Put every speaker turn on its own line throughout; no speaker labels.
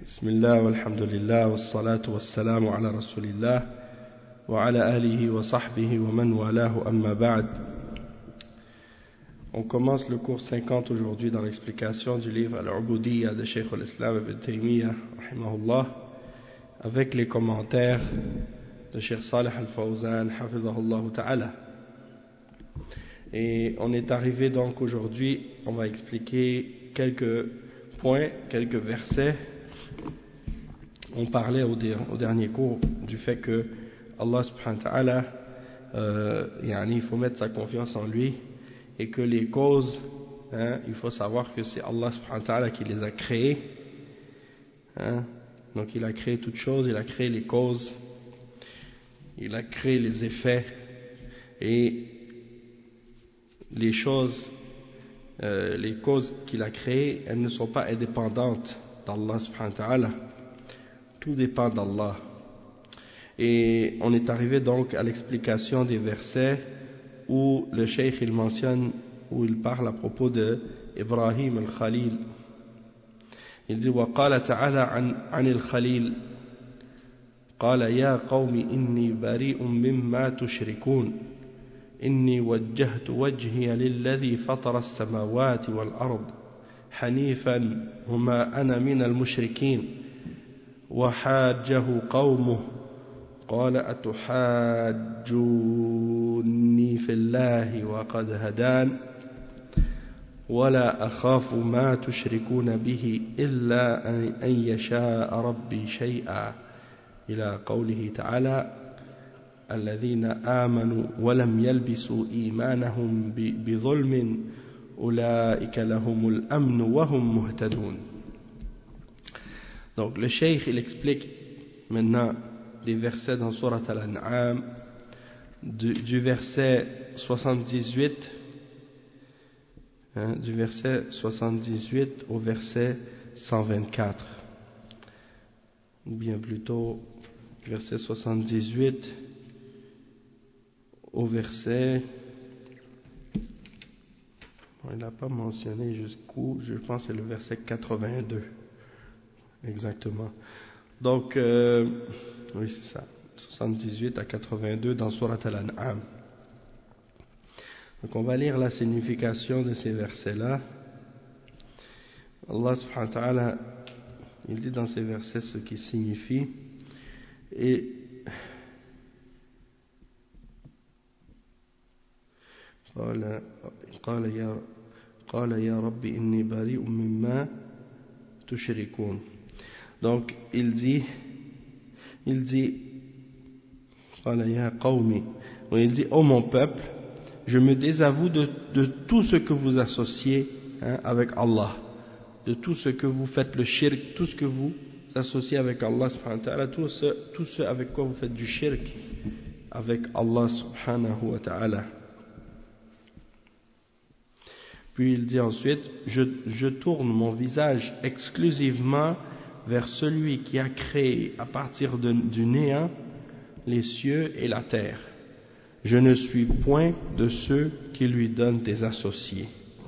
Bismillah, walhamdulillah, wassalatu wassalamu ala rasulillah, wa ala alihi wa sahbihi wa man walahu amma ba'd. On commence le cours 50 aujourd'hui dans l'explication du livre Al-Ubudiyya de Cheikh al-Islam ibn Taymiyyah, rahimahullah, avec les commentaires de Cheikh Salih al-Fawzan, hafizahullah ta'ala. Et on est arrivé donc aujourd'hui, on va expliquer quelques points, quelques versets. On parlait au dernier cours du fait que Allah subhanahu wa ta'ala, il faut mettre sa confiance en lui et que les causes, il faut savoir que c'est Allah subhanahu wa ta'ala qui les a créées. Donc il a créé toutes choses, il a créé les causes, il a créé les effets et les choses, les causes qu'il a créées, elles ne sont pas indépendantes d'Allah subhanahu wa ta'ala. Tout dépend d'Allah. Et on est arrivé donc à l'explication des versets où le cheikh il mentionne, où il parle à propos de Ibrahim al-Khalil. Il dit وقال تعالى عن الخليل قال يا قوم إني بريء مما تشركون إني وجهت وجهي للذي فطر السماوات والأرض حنيفا وما أنا من المشركين وحاجه قومه قال أتحاجوني في الله وقد هدان ولا أخاف ما تشركون به إلا أن يشاء ربي شيئا إلى قوله تعالى الذين آمنوا ولم يلبسوا إيمانهم بظلم أولئك لهم الأمن وهم مهتدون. Donc le cheikh il explique maintenant des versets dans Surat Al-An'am du verset 78 du verset 78 au verset 124 ou bien plutôt verset 78 au verset, il n'a pas mentionné jusqu'où, je pense que c'est le verset 82 exactement. Donc oui c'est ça, 78 à 82 dans Surat Al-An'am. Donc on va lire la signification de ces versets là. Allah subhanahu wa ta'ala il dit dans ces versets ce qui signifie et قال يا رب إني بريء مما تشركون. Donc il dit قال يا قومي, il dit ô mon peuple, je me désavoue de tout ce que vous associez avec Allah, de tout ce que vous faites le shirk, tout ce que vous associez avec Allah subhanahu wa ta'ala, tout ce avec quoi vous faites du shirk avec Allah subhanahu wa ta'ala. Puis il dit ensuite, je tourne mon visage exclusivement vers celui qui a créé à partir du néant les cieux et la terre. Je ne suis point de ceux qui lui donnent des associés.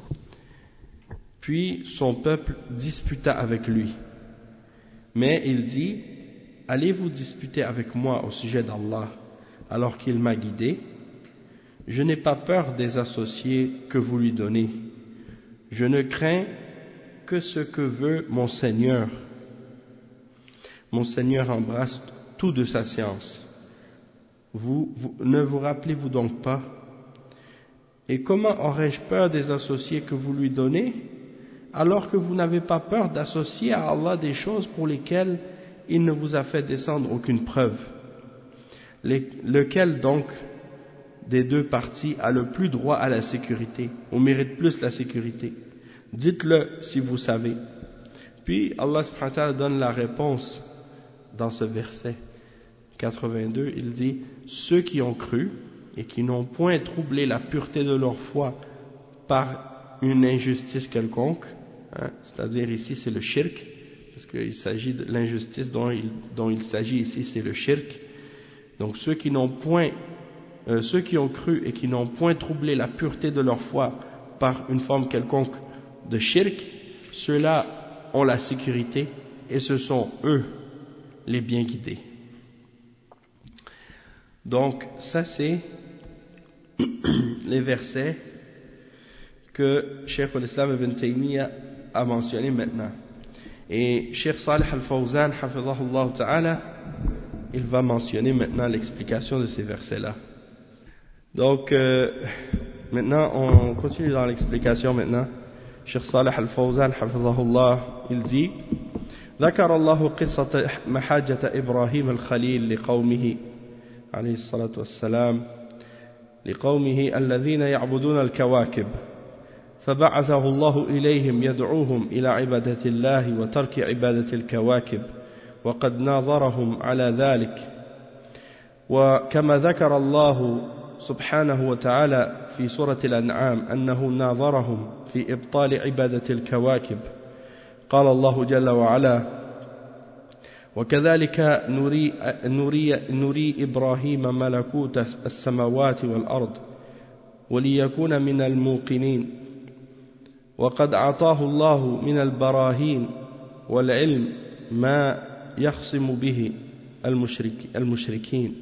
Puis son peuple disputa avec lui. Mais il dit, allez-vous disputer avec moi au sujet d'Allah alors qu'il m'a guidé? Je n'ai pas peur des associés que vous lui donnez. Je ne crains que ce que veut mon Seigneur. Mon Seigneur embrasse tout de sa science. Ne vous rappelez-vous donc pas? Et comment aurais-je peur des associés que vous lui donnez, alors que vous n'avez pas peur d'associer à Allah des choses pour lesquelles il ne vous a fait descendre aucune preuve? Lequel donc des deux parties a le plus droit à la sécurité, ou mérite plus la sécurité? Dites-le si vous savez. Puis Allah subhanahu wa ta'ala donne la réponse dans ce verset 82, il dit, ceux qui ont cru et qui n'ont point troublé la pureté de leur foi par une injustice quelconque, c'est-à-dire ici c'est le shirk, parce qu'il s'agit de l'injustice dont il s'agit ici, c'est le shirk. Donc ceux qui ont cru et qui n'ont point troublé la pureté de leur foi par une forme quelconque de shirk, ceux-là ont la sécurité et ce sont eux les bien guidés. Donc ça c'est les versets que Cheikh al-Islam ibn Taymiyyah a mentionné maintenant. Et Cheikh Salih al-Fawzan, hafidhahullah ta'ala, il va mentionner maintenant l'explication de ces versets-là. Donc maintenant on continue dans l'explication maintenant. Cheikh Salih al-Fawzan, hafidhahullah, il dit: ذكر الله قصة محاجة إبراهيم الخليل لقومه عليه الصلاة والسلام لقومه الذين يعبدون الكواكب فبعثه الله إليهم يدعوهم إلى عبادة الله وترك عبادة الكواكب وقد ناظرهم على ذلك. وكما ذكر الله سبحانه وتعالى في سورة الأنعام أنه ناظرهم في إبطال عبادة الكواكب. قال الله جل وعلا: وكذلك نري إبراهيم ملكوت السماوات والأرض وليكون من الموقنين وقد أعطاه الله من البراهين والعلم ما يخصم به المشركين.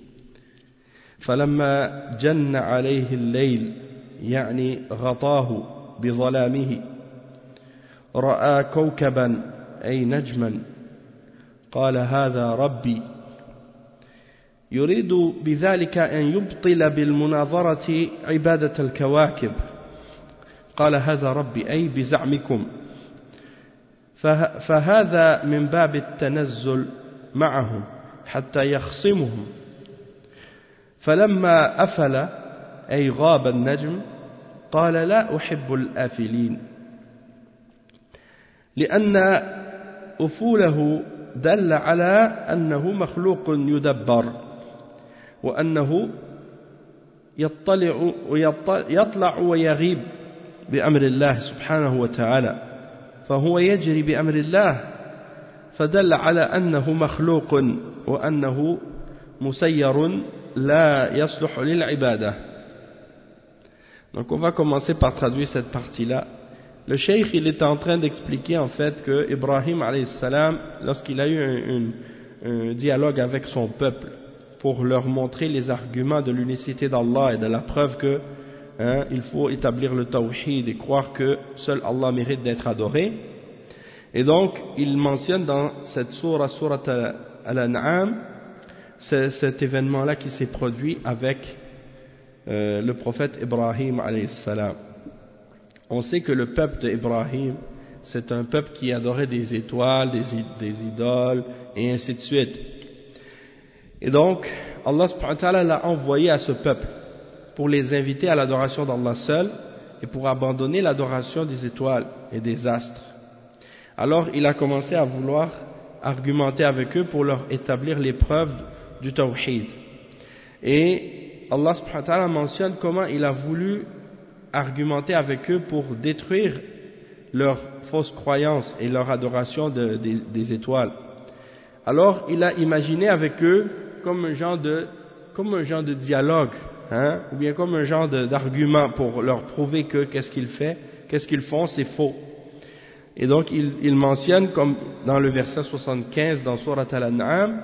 فلما جن عليه الليل يعني غطاه بظلامه رأى كوكبا أي نجما قال: هذا ربي. يريد بذلك أن يبطل بالمناظرة عبادة الكواكب. قال: هذا ربي أي بزعمكم. فهذا من باب التنزل معهم حتى يخصمهم. فلما أفل أي غاب النجم قال: لا أحب الآفلين، لأن أفوله دل على أنه مخلوق يدبر وأنه يطلع ويغيب بأمر الله سبحانه وتعالى، فهو يجري بأمر الله، فدل على أنه مخلوق وأنه مسير لا يصلح للعبادة. Donc on va commencer par traduire cette partie-là. Le cheikh, il est en train d'expliquer en fait que Ibrahim alayhi salam, lorsqu'il a eu un dialogue avec son peuple pour leur montrer les arguments de l'unicité d'Allah et de la preuve que il faut établir le tawhid et croire que seul Allah mérite d'être adoré. Et donc il mentionne dans cette sourate Al-An'am cet événement-là qui s'est produit avec le prophète Ibrahim alayhi salam. On sait que le peuple d'Ibrahim, c'est un peuple qui adorait des étoiles, des idoles, et ainsi de suite. Et donc, Allah subhanahu wa ta'ala l'a envoyé à ce peuple pour les inviter à l'adoration d'Allah seul et pour abandonner l'adoration des étoiles et des astres. Alors, il a commencé à vouloir argumenter avec eux pour leur établir les preuves du tawhid. Et Allah subhanahu wa ta'ala mentionne comment il a voulu argumenter avec eux pour détruire leurs fausses croyances et leur adoration des étoiles. Alors il a imaginé avec eux comme un genre de dialogue, ou bien comme un genre d'argument pour leur prouver que qu'est-ce qu'ils font, c'est faux. Et donc il mentionne, comme dans le verset 75 dans Surat Al-An'am,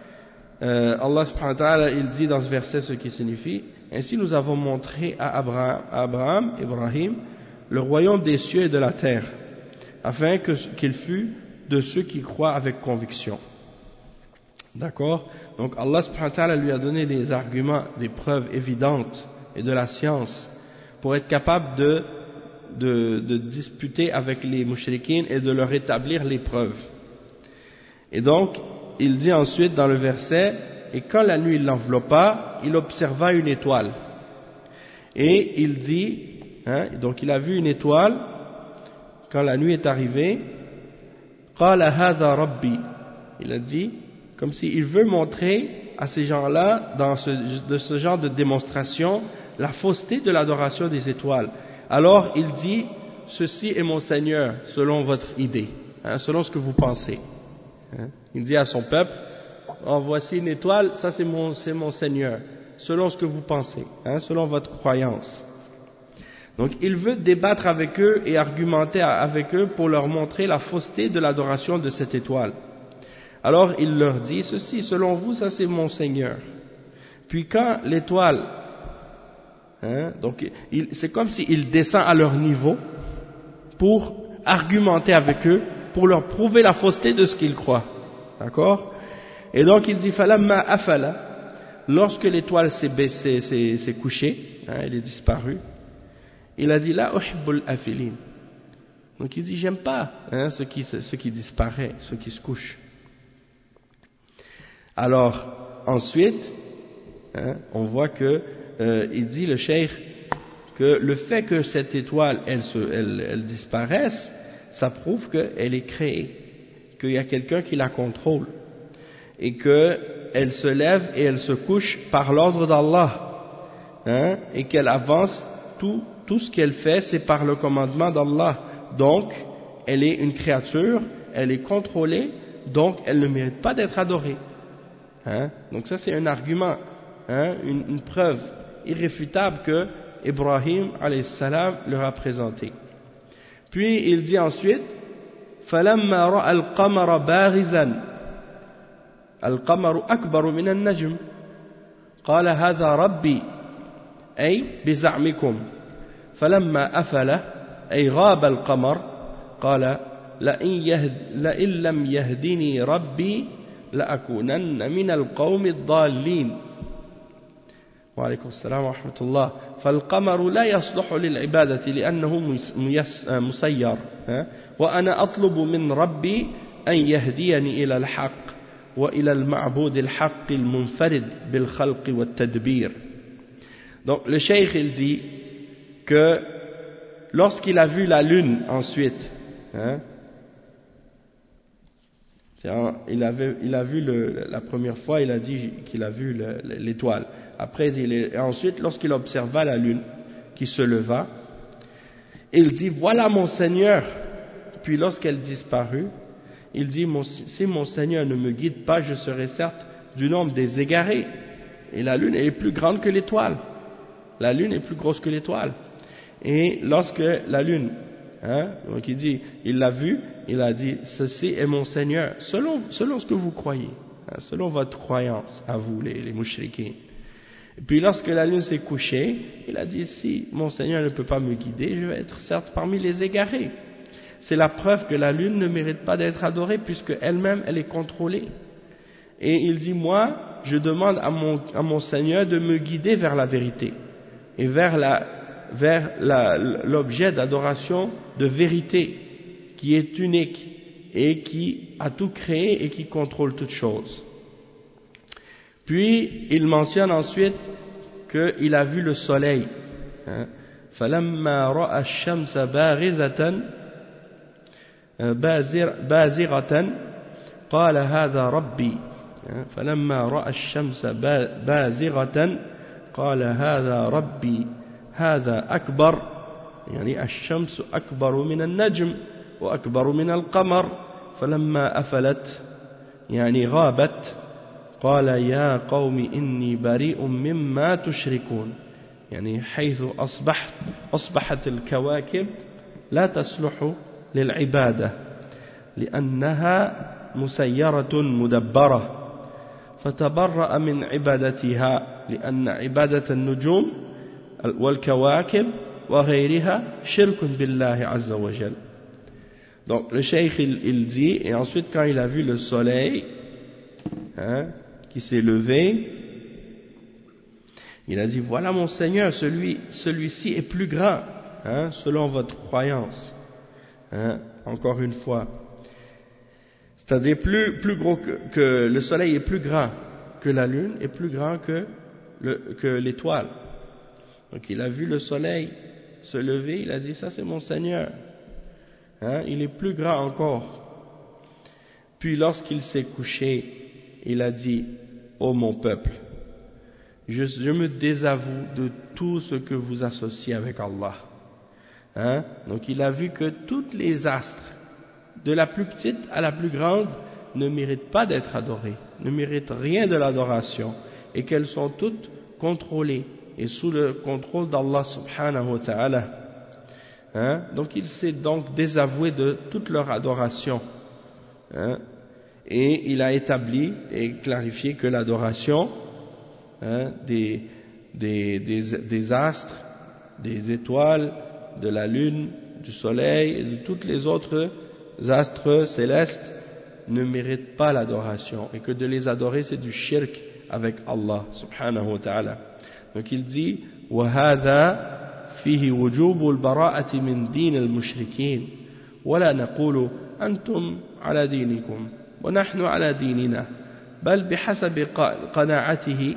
Allah subhanahu wa ta'ala, il dit dans ce verset ce qui signifie: ainsi nous avons montré à Ibrahim, le royaume des cieux et de la terre, afin qu'il fût de ceux qui croient avec conviction. D'accord? Donc Allah subhanahu wa ta'ala lui a donné des arguments, des preuves évidentes et de la science pour être capable de disputer avec les mushrikines et de leur établir les preuves. Et donc, il dit ensuite dans le verset: et quand la nuit l'enveloppa, il observa une étoile. Et il dit, donc il a vu une étoile, quand la nuit est arrivée, قال هذا ربي. Il a dit, comme s'il veut montrer à ces gens-là, de ce genre de démonstration, la fausseté de l'adoration des étoiles. Alors il dit: ceci est mon Seigneur, selon votre idée, selon ce que vous pensez. Il dit à son peuple: voici une étoile, ça c'est mon Seigneur, selon ce que vous pensez, selon votre croyance. Donc il veut débattre avec eux et argumenter avec eux pour leur montrer la fausseté de l'adoration de cette étoile. Alors il leur dit ceci, selon vous, ça c'est mon Seigneur. Puis quand l'étoile, donc c'est comme s'il descend à leur niveau pour argumenter avec eux, pour leur prouver la fausseté de ce qu'ils croient. D'accord? Et donc il dit, falamma afala, lorsque l'étoile s'est baissée, s'est couchée, elle est disparue, il a dit, la uhibbul afilin. Donc il dit, j'aime pas ce qui disparaît, ce qui se couche. Alors, ensuite, on voit que, il dit le cheikh, que le fait que cette étoile, elle disparaisse, ça prouve qu'elle est créée, qu'il y a quelqu'un qui la contrôle, et qu'elle se lève et elle se couche par l'ordre d'Allah, et qu'elle avance, tout ce qu'elle fait, c'est par le commandement d'Allah. Donc, elle est une créature, elle est contrôlée, donc elle ne mérite pas d'être adorée. Donc ça c'est un argument, une preuve irréfutable que Ibrahim alayhi salam leur a présenté. Puis il dit ensuite, فَلَمَّا رَأَى الْقَمَرَ بَارِزًا الْقَمَرُ أَكْبَرُ مِنَ النَّجْمِ قال هذا ربي أي بزعمكم فلما أفل أي غاب القمر قال لئن لم يهدني ربي لأكونن من القوم الضالين. وعليكم السلام ورحمة الله. فالقمر لا يصلح للعبادة لأنه مسير وأنا أطلب من ربي أن يهديني إلى الحق وإلى المعبود الحق المنفرد بالخلق والتدبير. Donc le cheikh il dit que lorsqu'il a vu la lune ensuite, il a vu la première fois, il a dit qu'il a vu l'étoile. Après, ensuite, lorsqu'il observa la lune qui se leva, il dit, voilà mon Seigneur. Puis lorsqu'elle disparut, il dit, si mon Seigneur ne me guide pas, je serai certes du nombre des égarés. Et la lune est plus grande que l'étoile. La lune est plus grosse que l'étoile. Et lorsque la lune, donc il dit, il l'a vu, il a dit, ceci est mon Seigneur, selon ce que vous croyez, selon votre croyance, à vous les mouchriquins. Et puis lorsque la lune s'est couchée, il a dit, si mon Seigneur ne peut pas me guider, je vais être certes parmi les égarés. C'est la preuve que la lune ne mérite pas d'être adorée, puisque elle-même, elle est contrôlée. Et il dit, moi, je demande à mon Seigneur de me guider vers la vérité, et vers l'objet d'adoration de vérité, qui est unique, et qui a tout créé, et qui contrôle toutes choses. Puis, il mentionne ensuite qu'il a vu le soleil. فَلَمَّا رَأَى الشَّمْسَ بَازِغَةً قَالَ هَذَا رَبِّي فَلَمَّا رَأَى الشَّمْسَ بَازِغَةً قَالَ هَذَا رَبِّي هَذَا أكبر يعني الشمس أكبر من النجم وأكبر من القمر فلما أفلت يعني غابت قال يا قوم إني بريء مما تشركون يعني حيث أصبحت الكواكب لا تصلح للعبادة لأنها مسيرة مدبرة فتبرأ من عبادتها لأن عبادة النجوم والكواكب وغيرها شرك بالله عز وجل. Donc le cheikh il dit, et ensuite quand il a vu le soleil qui s'est levé, il a dit, voilà mon Seigneur, celui-ci est plus grand, selon votre croyance. Encore une fois, c'est-à-dire plus gros que le soleil est plus grand que la lune, est plus grand que l'étoile. Donc il a vu le soleil se lever, il a dit, ça c'est mon Seigneur, il est plus grand encore. Puis lorsqu'il s'est couché, il a dit, ô mon peuple, je me désavoue de tout ce que vous associez avec Allah. Donc il a vu que toutes les astres, de la plus petite à la plus grande, ne méritent pas d'être adorées, ne méritent rien de l'adoration, et qu'elles sont toutes contrôlées et sous le contrôle d'Allah subhanahu wa ta'ala. Hein? Donc il s'est donc désavoué de toute leur adoration. Hein? Et il a établi et clarifié que l'adoration, hein, des astres, des étoiles, de la lune, du soleil et de tous les autres astres célestes ne méritent pas l'adoration, et que de les adorer c'est du shirk avec Allah subhanahu wa ta'ala. Donc il dit وَهَذَا فِيهِ وُجُوبُ الْبَرَاءَةِ مِنْ دِينِ الْمُشْرِكِينَ وَلَا نَقُولُ أَنْتُمْ على دينكم ونحن على ديننا بل بحسب قناعته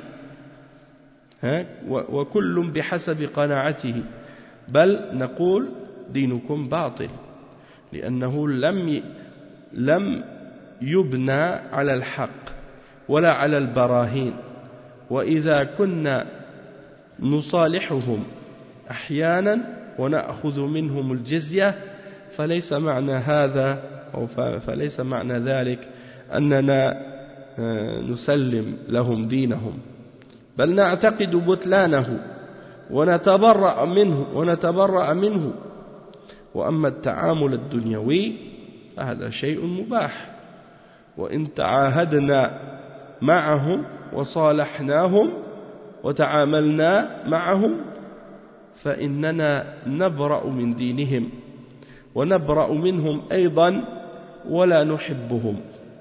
وكل بحسب قناعته بل نقول دينكم باطل لأنه لم يبنى على الحق ولا على البراهين وإذا كنا نصالحهم أحيانا ونأخذ منهم الجزية فليس معنى هذا أو فليس معنى ذلك أننا نسلم لهم دينهم بل نعتقد بطلانه ونتبرأ منه وأما التعامل الدنيوي فهذا شيء مباح وإن تعاهدنا معهم وصالحناهم وتعاملنا معهم فإننا نبرأ من دينهم ونبرأ منهم أيضا ولا نحبهم.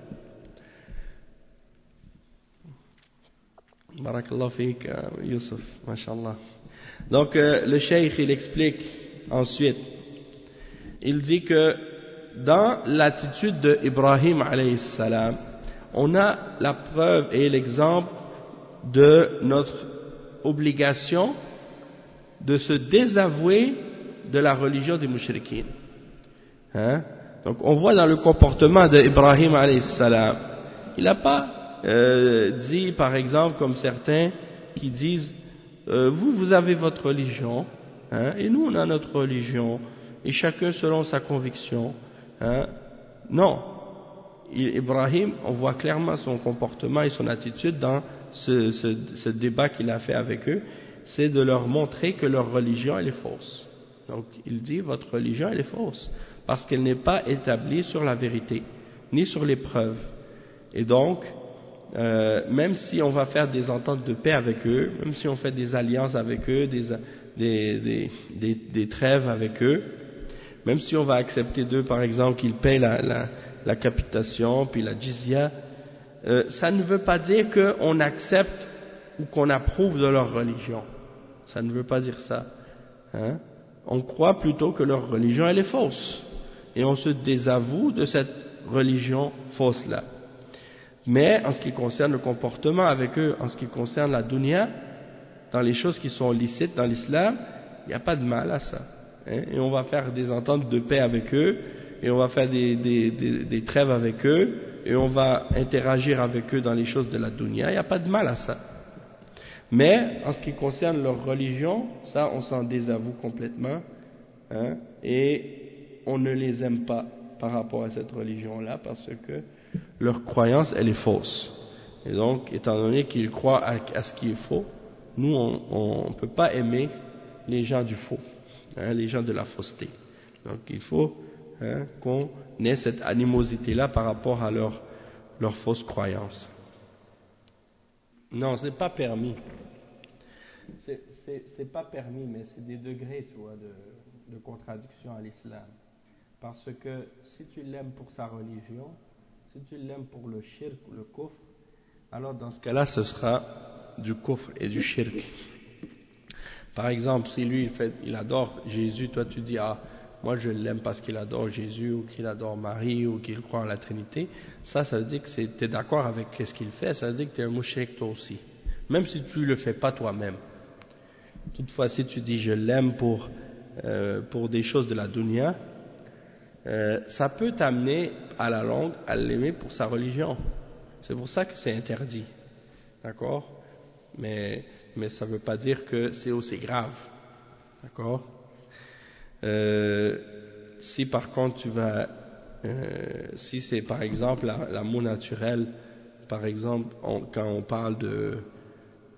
Barakallahu fik, Youssef, mashallah. Donc le cheikh il explique ensuite, il dit que dans l'attitude d'Ibrahim alayhi salam, on a la preuve et l'exemple de notre obligation de se désavouer de la religion des mouchriquines. Hein? Donc on voit dans le comportement d'Ibrahim alayhi salam, il n'a pas dit par exemple comme certains qui disent vous avez votre religion, hein, et nous on a notre religion et chacun selon sa conviction, hein. Non, Ibrahim, on voit clairement son comportement et son attitude dans ce débat qu'il a fait avec eux, c'est de leur montrer que leur religion elle est fausse. Donc il dit votre religion elle est fausse parce qu'elle n'est pas établie sur la vérité ni sur les preuves, et donc même si on va faire des ententes de paix avec eux, même si on fait des alliances avec eux, des trêves avec eux, même si on va accepter d'eux par exemple qu'ils payent la capitation puis la jizya, ça ne veut pas dire qu'on accepte ou qu'on approuve de leur religion. Ça ne veut pas dire ça, hein? On croit plutôt que leur religion elle est fausse et on se désavoue de cette religion fausse là. Mais en ce qui concerne le comportement avec eux, en ce qui concerne la dunya, dans les choses qui sont licites dans l'islam, il n'y a pas de mal à ça, hein? Et on va faire des ententes de paix avec eux, et on va faire des trêves avec eux, et on va interagir avec eux dans les choses de la dunya, il n'y a pas de mal à ça. Mais en ce qui concerne leur religion, ça on s'en désavoue complètement, hein? Et on ne les aime pas par rapport à cette religion-là, parce que leur croyance elle est fausse. Et donc étant donné qu'ils croient à ce qui est faux, nous on ne peut pas aimer les gens du faux, hein, les gens de la fausseté. Donc il faut, hein, qu'on ait cette animosité-là par rapport à leur fausse croyance. Non, c'est pas permis. C'est pas permis, mais c'est des degrés, tu vois, de contradiction à l'islam. Parce que si tu l'aimes pour sa religion, si tu l'aimes pour le shirk ou le kufr, alors dans ce cas-là, ce sera du kufr et du shirk. Par exemple, si lui il adore Jésus, toi tu dis moi je l'aime parce qu'il adore Jésus ou qu'il adore Marie ou qu'il croit en la Trinité, ça veut dire que tu es d'accord avec ce qu'il fait, ça veut dire que tu es un mouchrik toi aussi, même si tu le fais pas toi-même. Toutefois, si tu dis je l'aime pour des choses de la dunya, ça peut t'amener à la longue à l'aimer pour sa religion. C'est pour ça que c'est interdit, d'accord? Mais ça ne veut pas dire que c'est aussi grave, d'accord? Si par contre si c'est par exemple l'amour naturel, par exemple quand on parle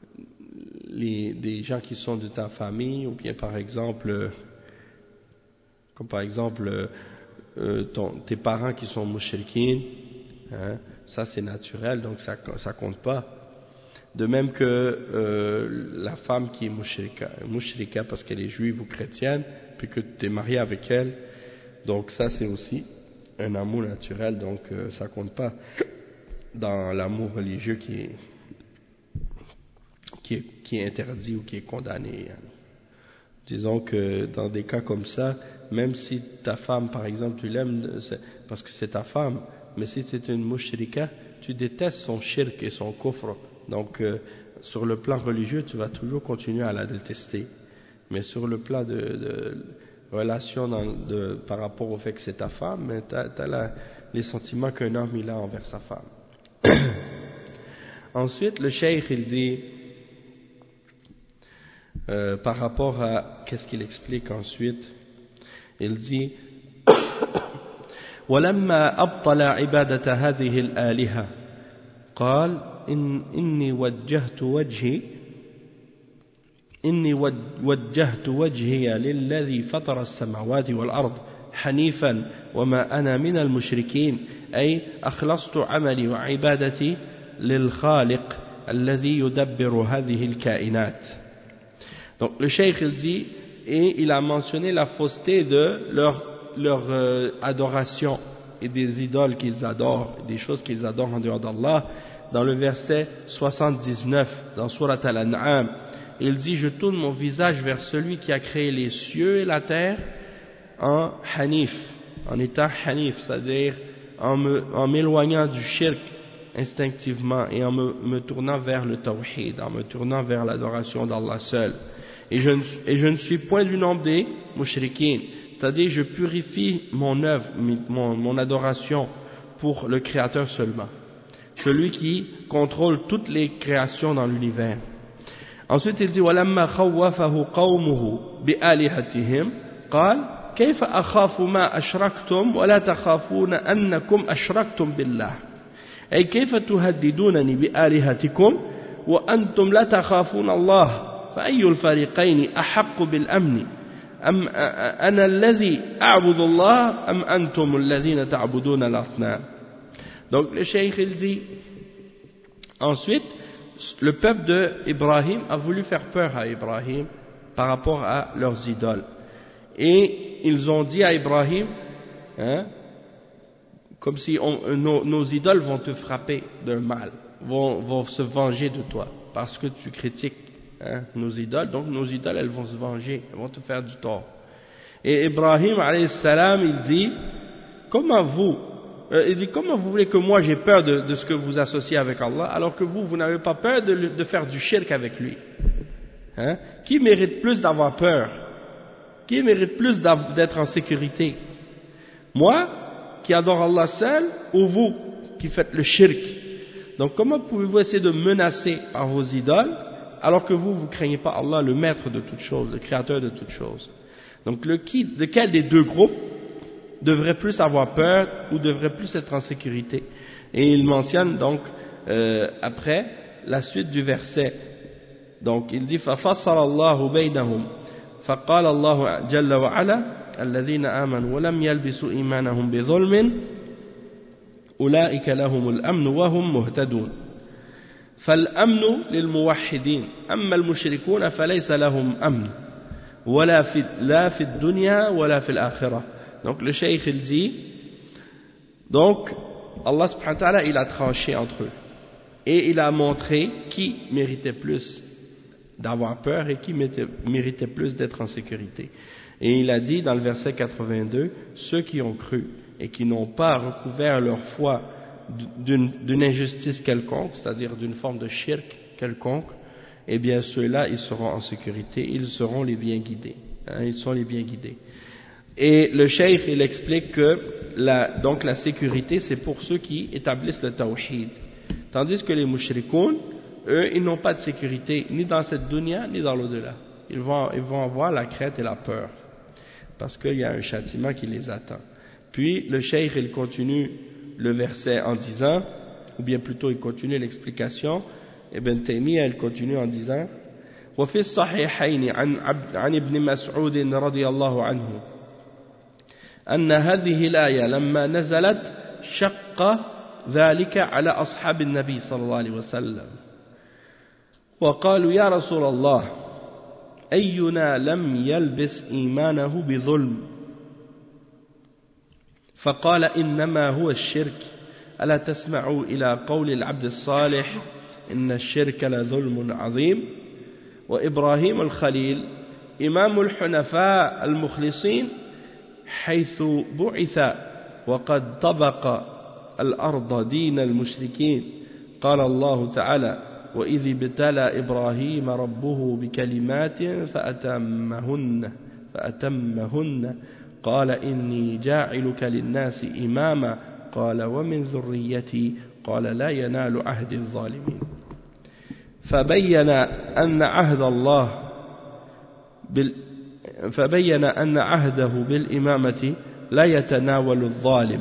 des gens qui sont de ta famille, ou bien par exemple Comme par exemple tes parents qui sont mushrikines, hein, ça c'est naturel, donc ça compte pas. De même que la femme qui est mushrika parce qu'elle est juive ou chrétienne, puis que tu es marié avec elle, donc ça c'est aussi un amour naturel, donc ça compte pas dans l'amour religieux qui est interdit ou qui est condamné. Disons que dans des cas comme ça, même si ta femme, par exemple, tu l'aimes parce que c'est ta femme, mais si c'est une mushrika, tu détestes son shirk et son kufr. Donc, sur le plan religieux, tu vas toujours continuer à la détester. Mais sur le plan de relation par rapport au fait que c'est ta femme, tu as les sentiments qu'un homme il a envers sa femme. Ensuite, le cheikh, il dit, par rapport à, qu'est-ce qu'il explique ensuite? Il dit, وَلَمَّا أَبْطَلَ عِبَادَةَ هَذِهِ الْآلِهَةِ قال إني وجهت وجهي للذي فطر السماوات والأرض حنيفا وما أنا من المشركين أي أخلصت عملي وعبادتي للخالق الذي يدبر هذه الكائنات. Donc le cheikh il dit, et il a mentionné la fausseté de leur adoration et des idoles qu'ils adorent, des choses qu'ils adorent en dehors d'Allah. Dans le verset 79, dans Surat Al-An'am, il dit, je tourne mon visage vers celui qui a créé les cieux et la terre en hanif, en étant hanif, c'est-à-dire en m'éloignant du shirk instinctivement et en me tournant vers le tawhid, en me tournant vers l'adoration d'Allah seul. Et je ne suis point du nombre des mushrikines, c'est-à-dire je purifie mon œuvre, mon adoration pour le Créateur seulement, celui qui contrôle toutes les créations dans l'univers. Ensuite il dit وَلَمَّا خَوَّفَهُ قَوْمُهُ بِآلِهَتِهِمْ قال كيف أخاف ما أشركتم ولا تخافون أنكم أشركتم بالله أي كيف تهددونني بآلهتكم وأنتم لا تخافون الله فأي الفريقين أحق بالأمن أم أنا الذي أعبد الله أم أنتم الذين تعبدون الأصنام. Donc le cheikh il dit ensuite le peuple d'Ibrahim a voulu faire peur à Ibrahim par rapport à leurs idoles et ils ont dit à Ibrahim hein, comme si nos idoles vont te frapper d'un mal, vont se venger de toi parce que tu critiques nos idoles, donc nos idoles elles vont se venger, elles vont te faire du tort. Et Ibrahim alayhi salam il dit comment vous voulez que moi j'ai peur de ce que vous associez avec Allah alors que vous n'avez pas peur de faire du shirk avec lui, hein? Qui mérite plus d'avoir peur? Qui mérite plus d'être en sécurité? Moi qui adore Allah seul ou vous qui faites le shirk? Donc comment pouvez-vous essayer de menacer par vos idoles alors que vous craignez pas Allah, le maître de toutes choses, le créateur de toutes choses? Donc lequel des deux groupes devrait plus avoir peur ou devrait plus être en sécurité? Et il mentionne donc après la suite du verset. Donc il dit فَفَصَلَ اللَّهُ بَيْنَهُمْ فَقَالَ اللَّهُ جَلَّ وَعَلَى الَّذِينَ آمَنُوا وَلَمْ يَلْبِسُوا إِيمَانَهُمْ بِظُلْمٍ أُولَئِكَ لَهُمُ الْأَمْنُ وَهُمْ مُهْتَدُونَ. فالأمن للموحدين أما المشركون فليس لهم أمن لا في الدنيا ولا في الآخرة. Donc le cheikh il dit donc Allah subhanahu wa ta'ala il a tranché entre eux et il a montré qui méritait plus d'avoir peur et qui méritait plus d'être en sécurité. Et il a dit dans le verset 82 ceux qui ont cru et qui n'ont pas recouvert leur foi d'une injustice quelconque, c'est-à-dire d'une forme de shirk quelconque, eh bien ceux-là ils seront en sécurité, ils seront les bien guidés, hein, ils sont les bien guidés. Et le cheikh il explique que donc la sécurité c'est pour ceux qui établissent le tawhid, tandis que les mushrikoun eux ils n'ont pas de sécurité ni dans cette dunya ni dans l'au-delà, ils vont avoir la crainte et la peur parce qu'il y a un châtiment qui les attend. Puis le cheikh il continue le verset en disant, ou bien plutôt il continue l'explication. Ibn Taymiyyah il continue en disant وفي الصحيحين عن ابن مسعود رضي الله عنه أن هذه الآية لما نزلت شق ذلك على أصحاب النبي صلى الله عليه وسلم وقالوا يا رسول الله أينا لم يلبس إيمانه بظلم فقال إنما هو الشرك ألا تسمعوا إلى قول العبد الصالح إن الشرك لظلم عظيم وإبراهيم الخليل إمام الحنفاء المخلصين حيث بعث وقد طبق الأرض دين المشركين قال الله تعالى وإذ ابتلى إبراهيم ربه بكلمات فأتمهن قال إني جاعلك للناس إماما قال ومن ذريتي قال لا ينال عهد الظالمين فبين أن عهده بالإمامة لا يتناول الظالم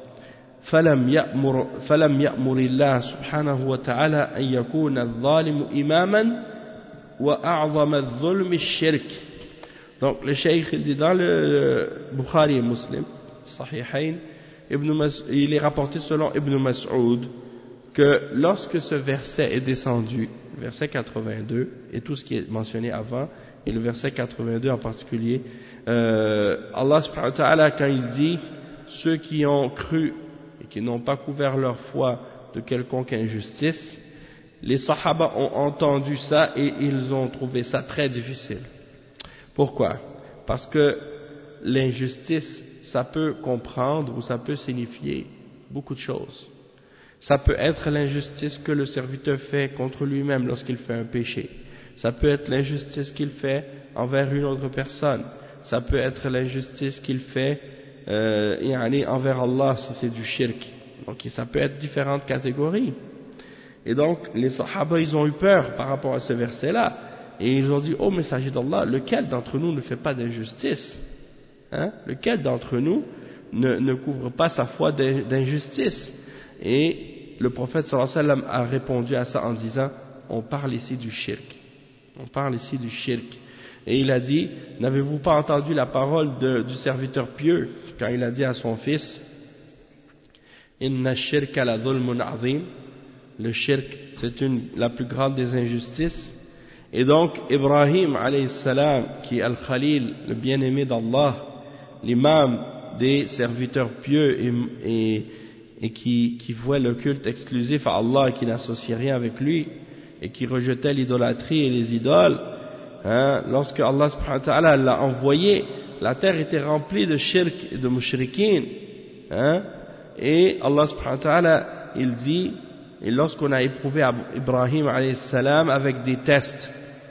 فلم يأمر الله سبحانه وتعالى أن يكون الظالم إماما وأعظم الظلم الشرك. Donc le cheikh dit dans le Bukhari et Muslim Sahihain, il est rapporté selon Ibn Mas'ud que lorsque ce verset est descendu, verset 82 et tout ce qui est mentionné avant et le verset 82 en particulier, Allah subhanahu wa ta'ala quand il dit ceux qui ont cru et qui n'ont pas couvert leur foi de quelconque injustice, les Sahaba ont entendu ça et ils ont trouvé ça très difficile. Pourquoi? Parce que l'injustice, ça peut comprendre ou ça peut signifier beaucoup de choses. Ça peut être l'injustice que le serviteur fait contre lui-même lorsqu'il fait un péché. Ça peut être l'injustice qu'il fait envers une autre personne. Ça peut être l'injustice qu'il fait envers Allah si c'est du shirk. Donc ça peut être différentes catégories. Et donc les Sahaba ils ont eu peur par rapport à ce verset-là. Et ils ont dit, ô messager d'Allah, lequel d'entre nous ne fait pas d'injustice? Lequel d'entre nous ne couvre pas sa foi d'injustice? Et le prophète sallallahu alayhi wa sallam a répondu à ça en disant, on parle ici du shirk. On parle ici du shirk. Et il a dit, n'avez-vous pas entendu la parole du serviteur pieux quand il a dit à son fils, Inna shirka la dhulmun azim. Le shirk, c'est la plus grande des injustices. Et donc, Ibrahim, alayhi salam, qui est Al-Khalil, le bien-aimé d'Allah, l'imam des serviteurs pieux et qui vouait le culte exclusif à Allah et qui n'associe rien avec lui, et qui rejetait l'idolâtrie et les idoles, lorsque Allah subhanahu wa ta'ala l'a envoyé, la terre était remplie de shirk et de mushrikin, et Allah subhanahu wa ta'ala, il dit, et lorsqu'on a éprouvé Ibrahim alayhi salam avec des tests,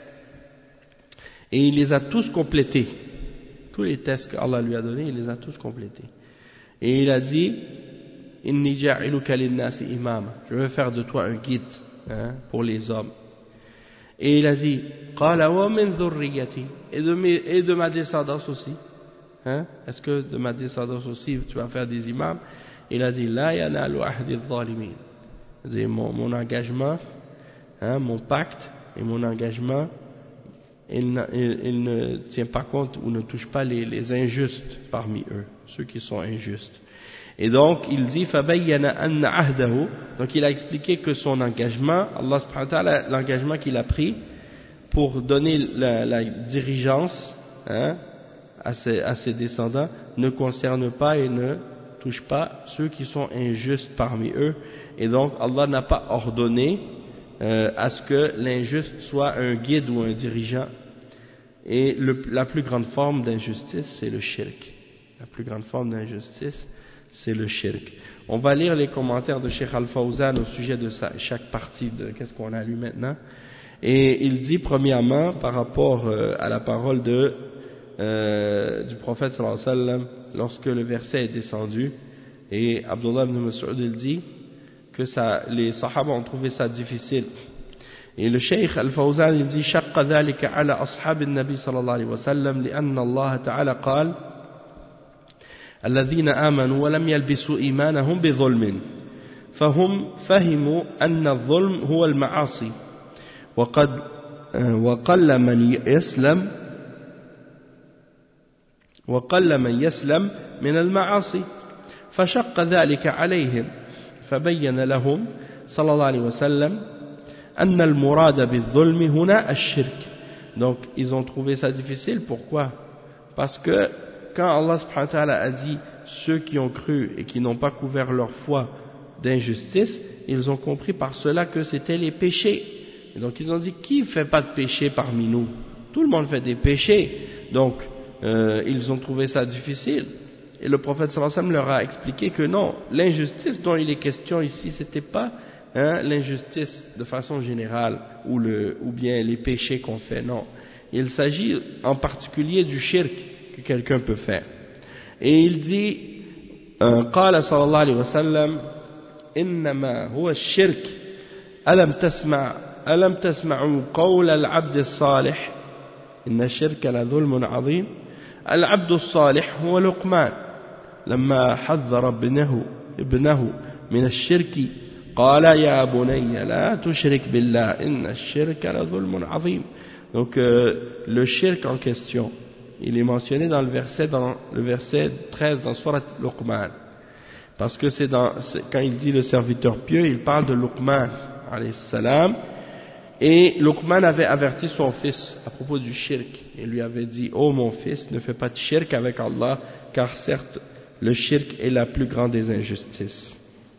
et il les a tous complétés. Tous les tests que Allah lui a donnés, il les a tous complétés. Et il a dit, Inni ja'iluka linnasi imama. Je vais faire de toi un guide pour les hommes. Et il a dit, Qala wa min dhurriyati. Et de ma descendance aussi. Est-ce que de ma descendance aussi tu vas faire des imams? Il a dit, La yanalu ahdi dhalimin. C'est-à-dire mon engagement, mon pacte et mon engagement, il ne tient pas compte ou ne touche pas les injustes parmi eux, ceux qui sont injustes. Et donc il dit فَبَيَّنَ أَنَّ عَهْدَهُ. Donc il a expliqué que son engagement, Allah subhanahu wa ta'ala, l'engagement qu'il a pris pour donner la dirigeance à ses descendants ne concerne pas et ne touche pas ceux qui sont injustes parmi eux. Et donc Allah n'a pas ordonné à ce que l'injuste soit un guide ou un dirigeant. Et la plus grande forme d'injustice, c'est le shirk. La plus grande forme d'injustice, c'est le shirk. On va lire les commentaires de Cheikh Al-Fawzan au sujet de chaque partie de qu'est-ce qu'on a lu maintenant. Et il dit premièrement par rapport à la parole du prophète sallallahu alayhi wa sallam lorsque le verset est descendu, et Abdullah ibn Mas'ud il dit que les Sahaba ont trouvé ça difficile. Et le Cheikh Al-Fawzan il dit شق ذلك على أصحاب النبي صلى الله عليه وسلم لأن الله تعالى قال الذين آمنوا ولم يلبسوا إيمانهم بظلم فهم فهموا أن الظلم هو المعاصي وقل من يسلم من المعاصي فشق ذلك عليهم فبين لهم صلى الله عليه وسلم أن المراد بالظلم هنا الشرك. Donc ils ont trouvé ça difficile. Pourquoi? Parce que quand Allah subhanahu wa ta'ala a dit ceux qui ont cru et qui n'ont pas couvert leur foi d'injustice, ils ont compris par cela que c'était les péchés. Et donc ils ont dit qui ne fait pas de péché parmi nous? Tout le monde fait des péchés. Donc ils ont trouvé ça difficile. Et le prophète sallallahu alayhi wa sallam leur a expliqué que non, l'injustice dont il est question ici, c'était pas l'injustice de façon générale ou bien les péchés qu'on fait, non. Il s'agit en particulier du shirk que quelqu'un peut faire. Et il dit قال صلى الله عليه وسلم إنما هو الشرك ألم تسمعوا قول العبد الصالح إن الشرك لظلم عظيم. العبد الصالح هو لقمان لما حذر ابنه من الشرك قال يا بني لا تشرك بالله إن الشرك لظلم عظيم. Donc le shirk en question, il est mentionné dans le verset 13 dans Surat Luqman, parce que quand il dit le serviteur pieux, il parle de Luqman alayhi salam, et Luqman avait averti son fils à propos du shirk. Il lui avait dit: oh mon fils, ne fais pas de shirk avec Allah, car certes le shirk est la plus grande des injustices.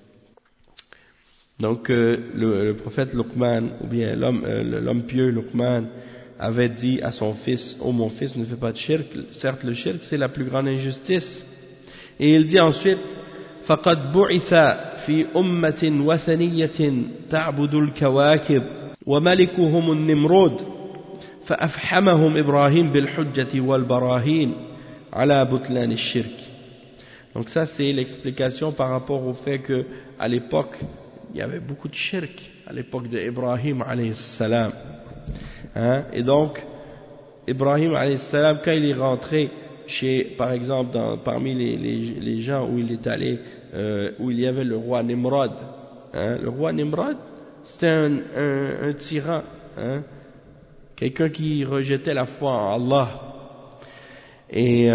Donc le prophète Luqman, ou bien l'homme pieux Luqman, avait dit à son fils: oh mon fils, ne fais pas de shirk, certes le shirk c'est la plus grande injustice. Et il dit ensuite: فقد بعث في أمة وثنية تعبد الكواكب وملكهم النمرود فأفحمهم إبراهيم بالحجة والبراهين على بطلان الشرك. Donc ça c'est l'explication par rapport au fait que à l'époque il y avait beaucoup de shirk à l'époque d'Ibrahim alayhi salam. Et donc Ibrahim alayhi salam, quand il est rentré par exemple parmi les gens où il est allé, où il y avait le roi Nimrod, le roi Nimrod c'était un tyran, quelqu'un qui rejetait la foi en Allah, et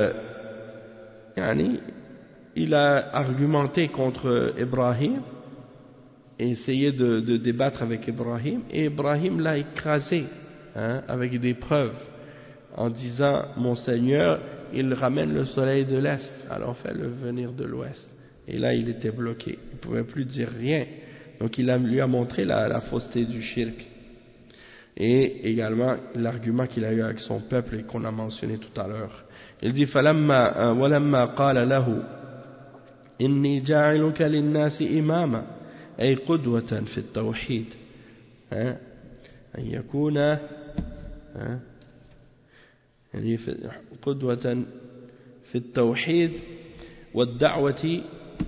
il a argumenté contre Ibrahim et essayé de débattre avec Ibrahim, et Ibrahim l'a écrasé avec des preuves en disant: mon Seigneur, il ramène le soleil de l'Est, alors fais-le venir de l'Ouest. Et là il était bloqué, il ne pouvait plus dire rien. Donc il lui a montré la fausseté du shirk, et également l'argument qu'il a eu avec son peuple et qu'on a mentionné tout à l'heure. Il dit: وَلَمَّا قَالَ لَهُ إِنِّي جَاعِلُكَ لِلنَّاسِ إِمَامًا أي قدوة في التوحيد أن يكون يعني قدوة في التوحيد والدعوة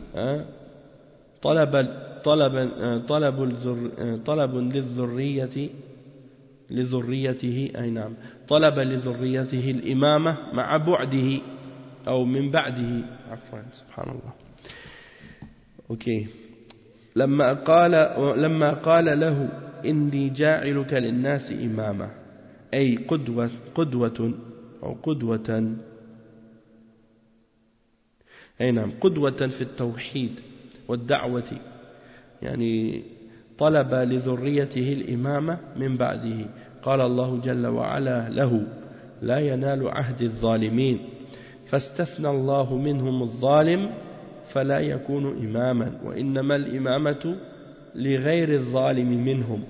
طلب لذريته أي نعم طلب لذريته الإمامة مع بعده أو من بعده عفوا سبحان الله أوكي لما قال له إني جاعلك للناس إماما أي قدوة أو قدوة أي نعم قدوة في التوحيد والدعوة يعني طلب لذريته الإمامة من بعده. قال الله جل وعلا له: لا ينال عهد الظالمين فاستثنى الله منهم الظالم فلا يكون إماما وإنما الإمامة لغير الظالم منهم.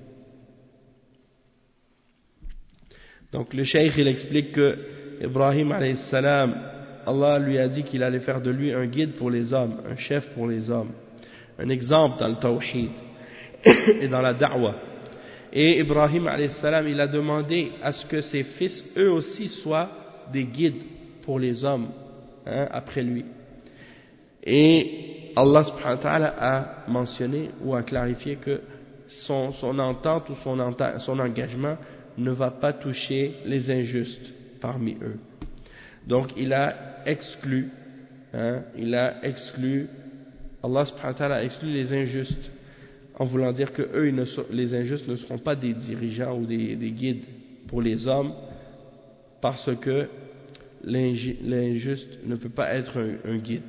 Donc le cheikh il explique que Ibrahim alayhi salam, Allah lui a dit qu'il allait faire de lui un guide pour les hommes, un chef pour les hommes, un exemple dans le tawhid et dans la da'wah. Et Ibrahim alayhi salam, il a demandé à ce que ses fils eux aussi soient des guides pour les hommes après lui. Et Allah subhanahu wa ta'ala a mentionné ou a clarifié que son entente ou son engagement ne va pas toucher les injustes parmi eux. Donc il a exclu, Allah subhanahu wa ta'ala a exclu les injustes, en voulant dire que les injustes ne seront pas des dirigeants ou des guides pour les hommes, parce que l'injuste ne peut pas être un guide.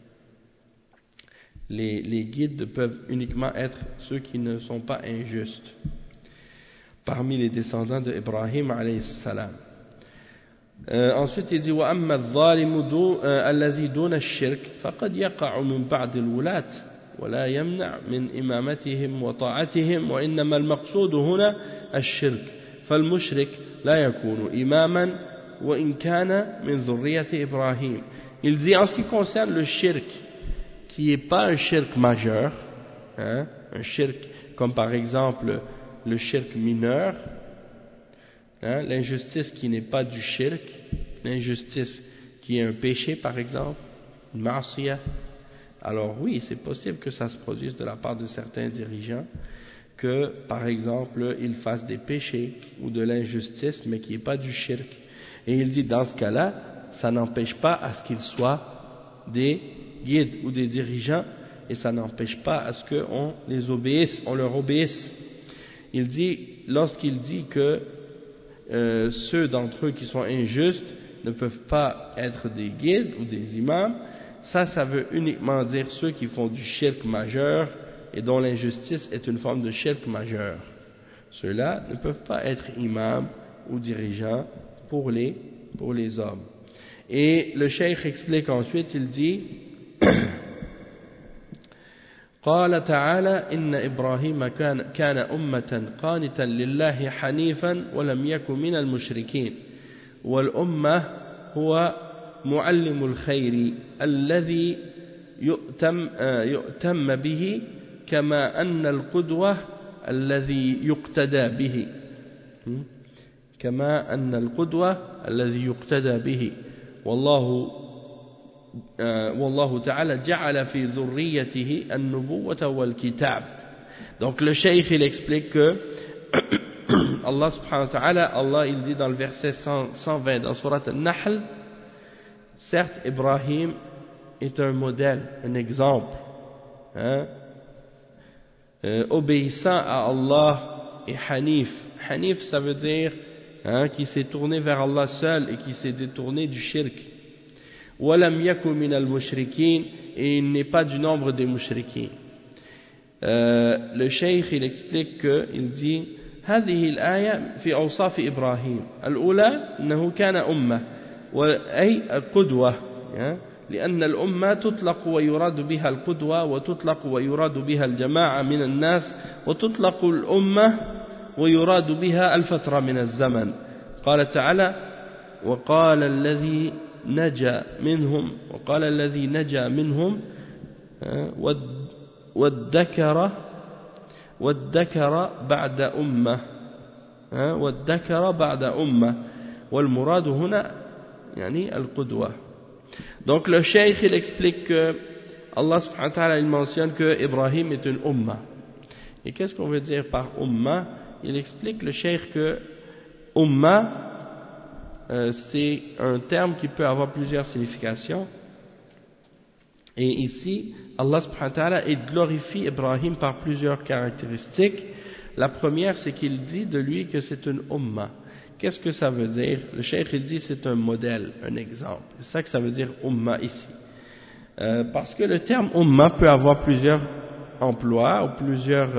Les guides peuvent uniquement être ceux qui ne sont pas injustes, parmi les descendants d'Ibrahim alayhi salam. Ensuite il dit وأما الظالم الذي دون الشرك فقد يقع من بعض الولاة ولا يمنع من إمامتهم وطاعتهم وإنما المقصود هنا الشرك فالمشرك لا يكون إماما وإن كان من ذرية إبراهيم. Il dit en ce qui concerne le shirk qui n'est pas un shirk majeur, un shirk comme par exemple le shirk mineur, l'injustice qui n'est pas du shirk, l'injustice qui est un péché par exemple, une ma'siyah, alors oui, c'est possible que ça se produise de la part de certains dirigeants, que par exemple ils fassent des péchés ou de l'injustice mais qui n'est pas du shirk. Et il dit dans ce cas-là, ça n'empêche pas à ce qu'ils soient des guides ou des dirigeants, et ça n'empêche pas à ce qu'on les obéisse, on leur obéisse. Il dit, lorsqu'il dit que ceux d'entre eux qui sont injustes ne peuvent pas être des guides ou des imams, ça veut uniquement dire ceux qui font du shirk majeur et dont l'injustice est une forme de shirk majeur. Ceux-là ne peuvent pas être imams ou dirigeants pour les hommes. Et le cheikh explique ensuite, il dit قال تعالى إن إبراهيم كان أمة قانتا لله حنيفا ولم يكن من المشركين والأمة هو معلم الخير الذي يؤتم به كما أن القدوة الذي يقتدى به كما أن القدوة الذي يقتدى به والله تعالى جعل في ذريته النبوة والكتاب. Donc le cheikh il explique que Allah subhanahu wa ta'ala, Allah il dit dans le verset 120 dans surat An-Nahl, certes Ibrahim est un modèle, un exemple, obéissant à Allah et Hanif. Hanif ça veut dire qui s'est tourné vers Allah seul et qui s'est détourné du shirk. وَلَمْ يَكُنْ مِنَ الْمُشْرِكِينَ, et il n'est pas du nombre des mushrikin. Le cheikh il explique que, il dit هذه الآية في أوصاف إبراهيم الأولى أنه كان أمة أي قدوة لأن الأمة تطلق ويراد بها القدوة وتطلق ويراد بها الجماعة من الناس وتطلق الأمة ويراد بها الفترة من الزمن. قال تعالى وقال الذي نجا منهم والذكر بعد أمة والمراد هنا يعني القدوة. Donc le cheikh il explique que Allah subhanahu wa ta'ala il mentionne que Ibrahim est une umma. Et qu'est-ce qu'on veut dire par umma? Il explique le cheikh que umma c'est un terme qui peut avoir plusieurs significations. Et ici, Allah subhanahu wa ta'ala glorifie Ibrahim par plusieurs caractéristiques. La première, c'est qu'il dit de lui que c'est une umma. Qu'est-ce que ça veut dire? Le cheikh il dit c'est un modèle, un exemple. C'est ça que ça veut dire umma ici. Parce que le terme umma peut avoir plusieurs emplois ou plusieurs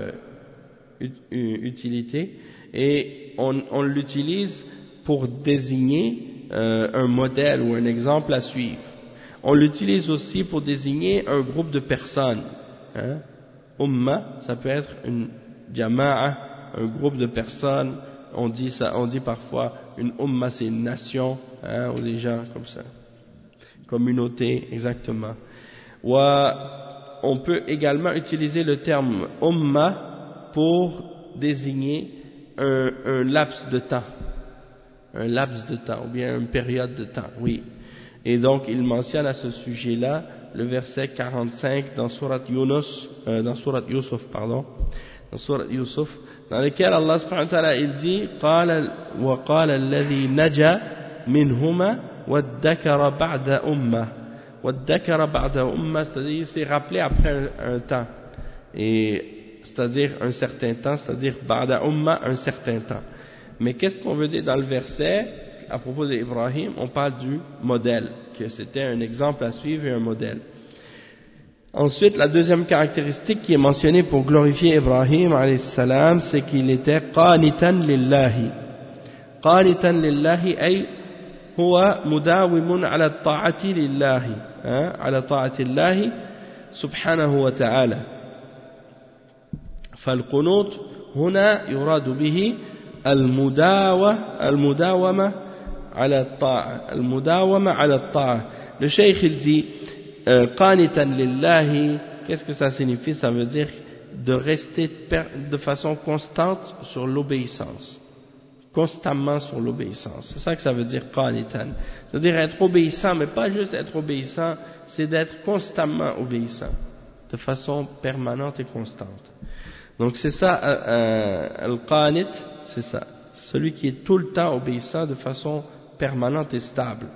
utilités. Et on l'utilise pour désigner un modèle ou un exemple à suivre. On l'utilise aussi pour désigner un groupe de personnes. Umma, ça peut être une jama'a, un groupe de personnes. On dit parfois une umma c'est une nation, ou des gens comme ça. Communauté, exactement. Ou on peut également utiliser le terme umma pour désigner un laps de temps. Un laps de temps, ou bien une période de temps, oui. Et donc, il mentionne à ce sujet-là le verset 45 dans Surat Yusuf, dans lequel Allah subhanahu wa ta'ala, il dit, وَقَالَ الَّذِي نَجَى مِنْهُمَا وَادَّكَرَ بَعْدَ أُمَّةٍ. وَادَّكَرَ بَعْدَ أُمَّةٍ, c'est-à-dire, il s'est rappelé après un temps. Et, c'est-à-dire un certain temps, c'est-à-dire ba'da umma, un certain temps. Mais qu'est-ce qu'on veut dire dans le verset? à propos d'Ibrahim, on parle du modèle, que c'était un exemple à suivre et un modèle. Ensuite, la deuxième caractéristique qui est mentionnée pour glorifier Ibrahim alayhi salam, c'est qu'il était qanitan lillahi. Qanitan lillahi ay huwa mudawimun ala ta'ati lillahi, ala ta'ati lillahi subhanahu wa ta'ala. فالقنوت هنا يراد به المداومة على الطاعة. المداومة على الطاعة. Le cheikh il dit qanitan lillahi, qu'est-ce que ça signifie? Ça veut dire de rester de façon constante sur l'obéissance, constamment sur l'obéissance. C'est ça que ça veut dire qanitan. C'est-à-dire être obéissant, mais pas juste être obéissant, c'est d'être constamment obéissant, de façon permanente et constante. Donc c'est ça, al-qanit, c'est ça, celui qui est tout le temps obéissant de façon permanente et stable.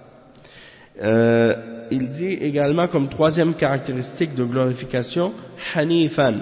Il dit également comme troisième caractéristique de glorification, hanifan.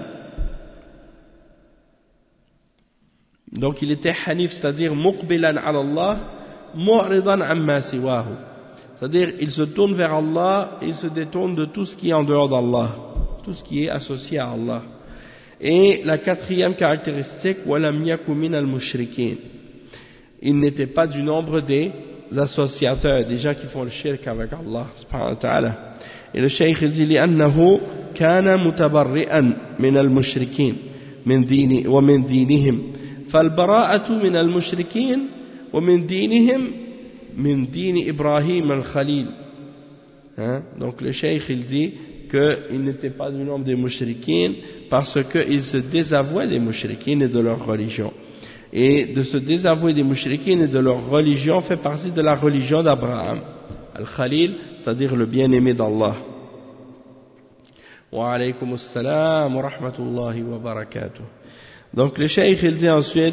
Donc il était hanif, c'est-à-dire muqbilan ala Allah, mu'ridan amma siwahu. C'est-à-dire il se tourne vers Allah et il se détourne de tout ce qui est en dehors d'Allah, tout ce qui est associé à Allah. Et la quatrième caractéristique, walam yaku min al-mushrikin. Il n'était pas du nombre des associateurs, des gens qui font le shirk avec Allah subhanahu wa ta'ala. Et le cheikh dit لأنه كان متبرئا من المشركين من دين ومن دينهم فالبراءة من المشركين ومن دينهم من دين إبراهيم الخليل. Donc le cheikh il dit qu'il n'était pas du nombre des mushrikines parce qu'il se désavouait des mushrikines et de leur religion. Et de se désavouer des mushrikines et de leur religion fait partie de la religion d'Abraham, Al-Khalil, c'est-à-dire le bien-aimé d'Allah. Wa alaykum assalam wa rahmatullahi wa barakatuh. Donc le cheikh il dit ensuite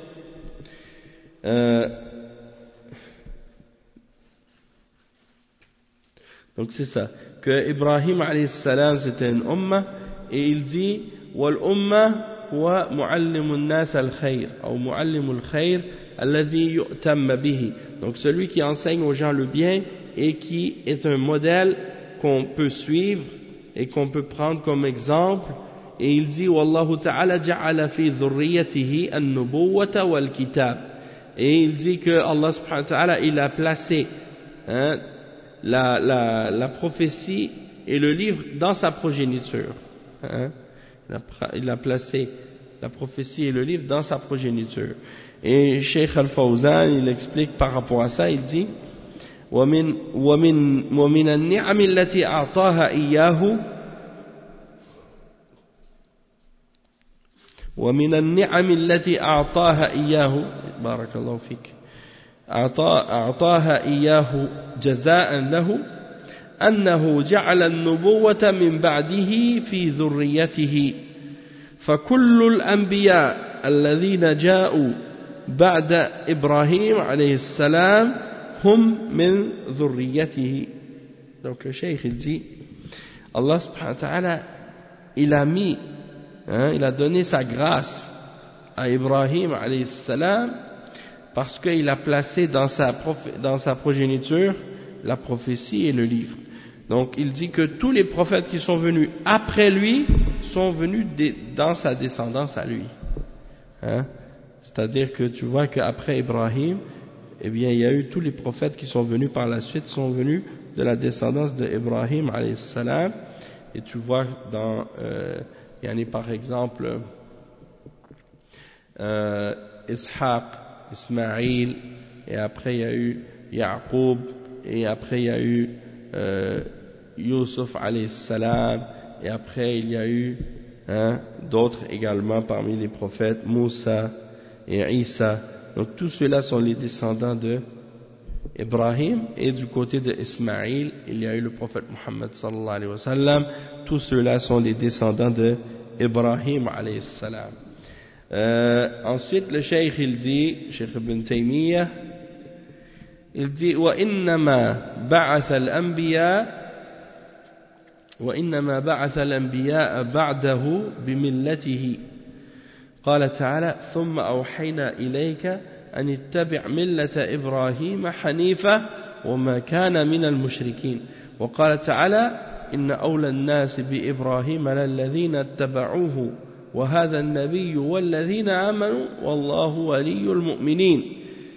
donc c'est ça, que Ibrahim alayhi salam c'était une umma, et il dit wal umma huwa muallimu an-nas al-khayr ou muallimu al-khayr alladhi yu'tamma bihi. Donc celui qui enseigne aux gens le bien et qui est un modèle qu'on peut suivre et qu'on peut prendre comme exemple. Et il dit wallahu ta'ala ja'ala fi dhurriyyatihi an-nubuwwata wal kitab. Et il dit que Allah subhanahu wa ta'ala il a placé la prophétie et le livre dans sa progéniture. Il a placé la prophétie et le livre dans sa progéniture. Et Cheikh Al-Fawzan, il explique par rapport à ça, il dit ومن النعم التي أعطاها إياه ومن النعم التي أعطاها إياه بارك الله فيك أعطاها إياه جزاء له أنه جعل النبوة من بعده في ذريته فكل الأنبياء الذين جاءوا بعد إبراهيم عليه السلام هم من ذريته. Donc le cheikh il dit Allah subhanahu wa ta'ala il a mis il a donné sa grâce à Ibrahim alayhi salam parce qu'il a placé dans sa progéniture la prophétie et le livre. Donc il dit que tous les prophètes qui sont venus après lui sont venus dans sa descendance à lui. C'est-à-dire que tu vois qu'après Ibrahim, eh bien il y a eu tous les prophètes qui sont venus par la suite sont venus de la descendance de Ibrahim alayhi salam. Et tu vois dans il y en a par exemple Ishaq, Ismaïl, et après il y a eu Yaqub, et après il y a eu Yusuf alayhi salam, et après il y a eu d'autres également parmi les prophètes, Moussa et Isa. Donc tous ceux-là sont les descendants de Ibrahim, et du côté de Ismaïl, il y a eu le prophète Muhammad sallallahu alayhi wa sallam. Tous ceux-là sont les descendants de Ibrahim alayhi salam. Ensuite le cheikh il dit, Cheikh Ibn Taymiyyah, il dit وإنما بعث الأنبياء بعده بملته قال تعالى ثم أوحينا إليك أن اتبع ملة إبراهيم حنيفا وما كان من المشركين وقال تعالى إن أولى الناس بإبراهيم للذين اتبعوه وهذا النبي والذين آمنوا والله ولي المؤمنين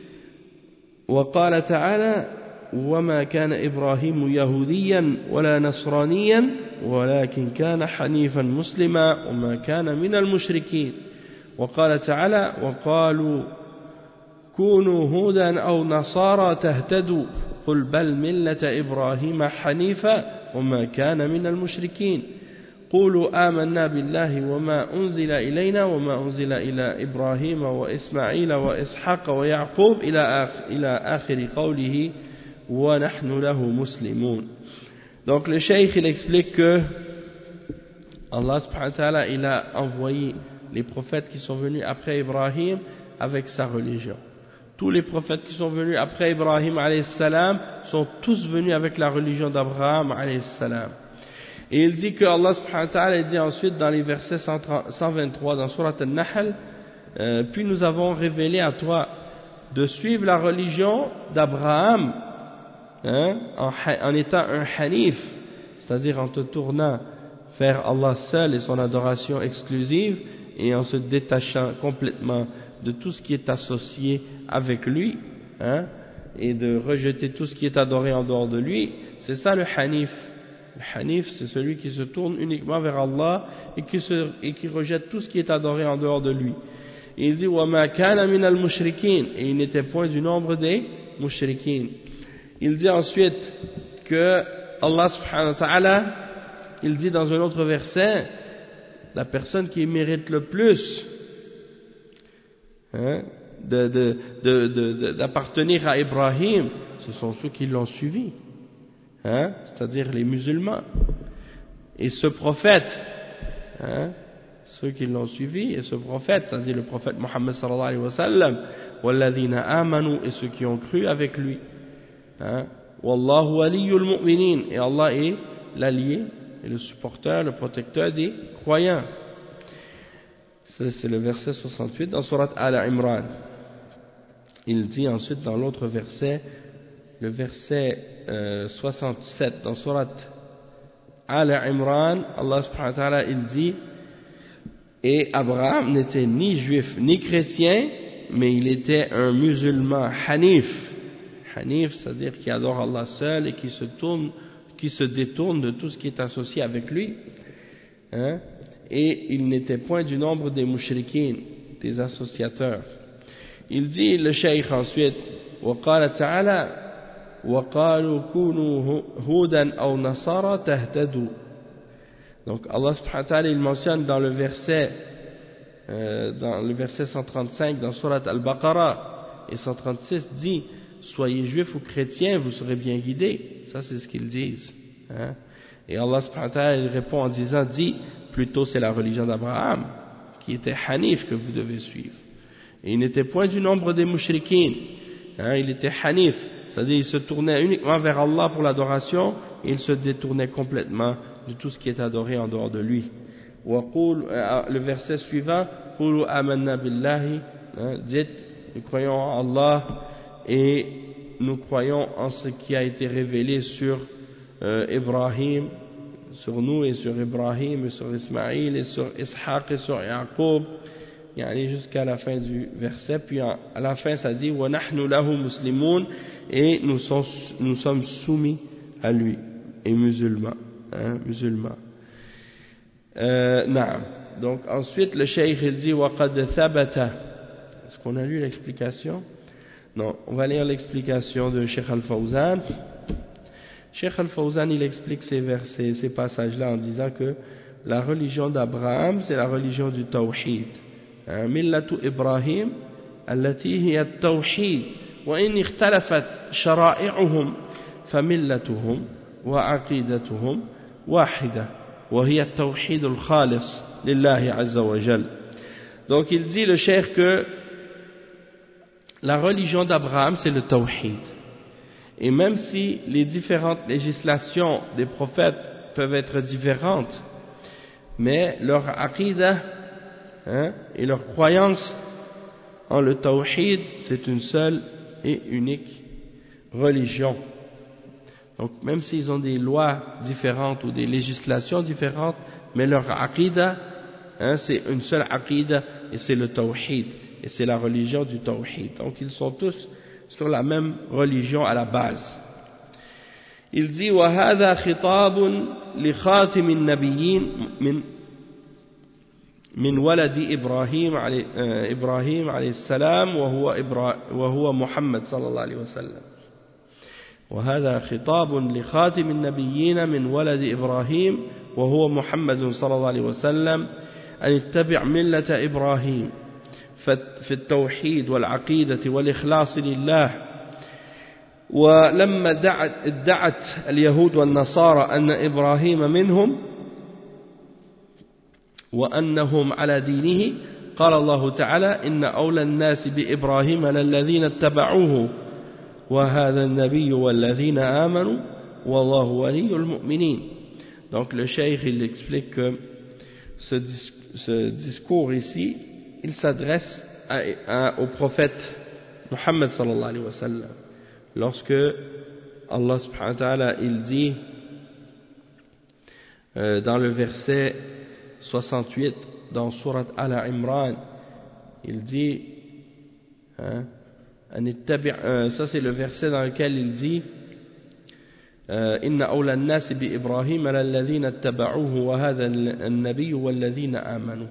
وقال تعالى وما كان إبراهيم يهوديا ولا نصرانيا ولكن كان حنيفا مسلما وما كان من المشركين وقال تعالى وقالوا كونوا هودا أو نصارى تهتدوا قل بل ملة إبراهيم حنيفا وما كان من المشركين قولوا آمنا بالله وما أنزل إلينا وما أنزل إلى إبراهيم وإسماعيل وإسحاق ويعقوب إلى آخر قوله ونحن له مسلمون. Donc le cheikh il explique que Allah subhanahu wa ta'ala il a envoyé les prophètes qui sont venus après Ibrahim avec sa religion. Tous les prophètes qui sont venus après Ibrahim alayhi salam sont tous venus avec la religion d'Abraham alayhi salam. Et il dit que Allah subhanahu wa ta'ala dit ensuite dans les versets 123 dans Surat Al-Nahl puis nous avons révélé à toi de suivre la religion d'Abraham en étant un hanif, c'est-à-dire en te tournant vers Allah seul et son adoration exclusive et en se détachant complètement de tout ce qui est associé avec lui et de rejeter tout ce qui est adoré en dehors de lui. C'est ça le hanif. Le hanif, c'est celui qui se tourne uniquement vers Allah et qui rejette tout ce qui est adoré en dehors de lui. Et il dit وَمَا كَانَ مِنَ الْمُشْرِكِينَ et il n'était point du nombre des mushrikines. Il dit ensuite que Allah subhanahu wa ta'ala, il dit dans un autre verset, la personne qui mérite le plus d'appartenir à Ibrahim, ce sont ceux qui l'ont suivi, c'est-à-dire les musulmans. Et ce prophète, ceux qui l'ont suivi, et ce prophète, c'est-à-dire le prophète Mohammed sallallahu alayhi wa sallam, وَالَّذِينَ آمَنُوا et ceux qui ont cru avec lui. Wallahu waliyul mu'minin et Allah est l'allié et le supporteur, le protecteur des croyants. Ça, c'est le verset 68 dans Surat Al-Imran. Il dit ensuite dans l'autre verset, le verset 67 dans Surat Al-Imran, Allah subhanahu wa ta'ala il dit et Abraham n'était ni juif ni chrétien mais il était un musulman hanif. Hanif, c'est-à-dire qui adore Allah seul et qui se détourne de tout ce qui est associé avec lui. Et il n'était point du nombre des mushrikines, des associateurs. Il dit, le cheikh ensuite, وَقَالَ تَعَالَى وَقَالُوا كُونُوا هُودًا أَوْ نَصَارَى تَهْتَدُوا. Donc Allah subhanahu wa ta'ala il mentionne dans le verset 135 dans Surat Al-Baqarah et 136 dit soyez juifs ou chrétiens, vous serez bien guidés. Ça, c'est ce qu'ils disent. Et Allah subhanahu wa ta'ala, il répond en disant, dit, plutôt c'est la religion d'Abraham, qui était hanif que vous devez suivre. Et il n'était point du nombre des mushrikines. Il était hanif, c'est-à-dire il se tournait uniquement vers Allah pour l'adoration, et il se détournait complètement de tout ce qui est adoré en dehors de lui. Le verset suivant, قُولُوا آمَنَّا بِاللَّهِ, dites, nous croyons en Allah, et nous croyons en ce qui a été révélé sur Ibrahim, sur nous et sur Ibrahim et sur Ismaïl et sur Ishaq et sur Yaqub, jusqu'à la fin du verset. Puis à la fin ça dit وَنَحْنُ لَهُ مُسْلِمُونَ et nous sommes soumis à lui et musulmans. Donc ensuite le cheikh il dit وَقَدْ ثَبَتَ. Est-ce qu'on a lu l'explication? Non, on va lire l'explication de Cheikh Al-Fawzan. Cheikh Al-Fawzan, il explique ces passages-là en disant que la religion d'Abraham, c'est la religion du Tawhid. Millatu Ibrahim, allati hiya at-Tawhid, wa in ikhtalafat shara'i'uhum, famillatuhum wa aqidatuhum wahida, wa hiya at-Tawhid al-Khalis lillahi azza wa jal. Donc il dit le cheikh que la religion d'Abraham, c'est le Tawhid. Et même si les différentes législations des prophètes peuvent être différentes, mais leur aqidah et leur croyance le tawhid, c'est une seule et unique religion. Donc même s'ils ont des lois différentes ou des législations différentes, mais leur aqidah, c'est une seule aqidah et c'est le tawhid, et c'est la religion du tawhid. Donc ils sont tous sur la même religion à la base. Il dit وهذا خطاب لخاتم النبيين من ولد إبراهيم عليه السلام وهو محمد صلى الله عليه وسلم. وهذا خطاب لخاتم النبيين من ولد إبراهيم وهو محمد صلى الله عليه وسلم أن اتبع ملة إبراهيم في التوحيد والعقيدة والإخلاص لله. ولما ادعت اليهود والنصارى أن إبراهيم منهم وأنهم على دينه قال الله تعالى إن أولى الناس بإبراهيم للذين اتبعوه وهذا النبي والذين آمنوا والله ولي المؤمنين. Donc le cheikh il explique que ce discours ici il s'adresse au prophète Muhammad sallallahu alayhi wa sallam. Lorsque Allah subhanahu wa ta'ala il dit dans le verset 68 dans Surat Al-Imran, il dit ça c'est le verset dans lequel il dit Inna awla an-nas bi Ibrahim alladhina ittaba'uhu wa hadha an-nabiy walladhina amanu.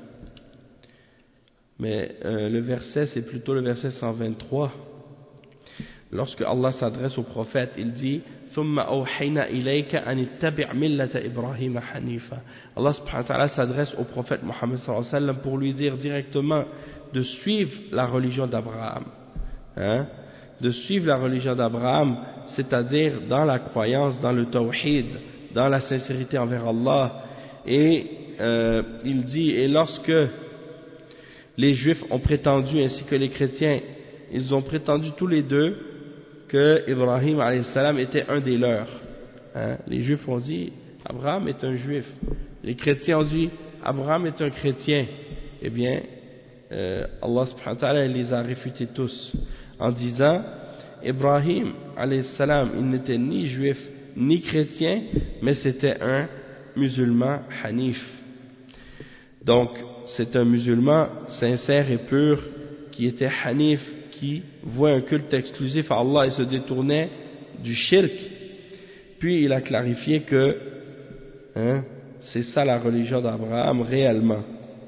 Mais le verset c'est plutôt le verset 123. Lorsque Allah s'adresse au prophète, il dit ثم أوحينا إليك أن اتبع ملة إبراهيم حنيفا. Allah subhanahu wa ta'ala s'adresse au prophète Mohammed sallallahu alayhi wa sallam pour lui dire directement de suivre la religion d'Abraham. De suivre la religion d'Abraham, c'est-à-dire dans la croyance, dans le tawhid, dans la sincérité envers Allah. Et il dit, et lorsque les juifs ont prétendu, ainsi que les chrétiens, ils ont prétendu tous les deux que Ibrahim alayhi salam était un des leurs. Les juifs ont dit Abraham est un juif. Les chrétiens ont dit Abraham est un chrétien. Eh bien, Allah subhanahu wa ta'ala les a réfutés tous en disant Ibrahim alayhi salam, il n'était ni juif ni chrétien, mais c'était un musulman hanif. Donc, c'est un musulman sincère et pur qui était hanif, qui voit un culte exclusif à Allah et se détournait du shirk. Puis il a clarifié que c'est ça la religion d'Abraham réellement.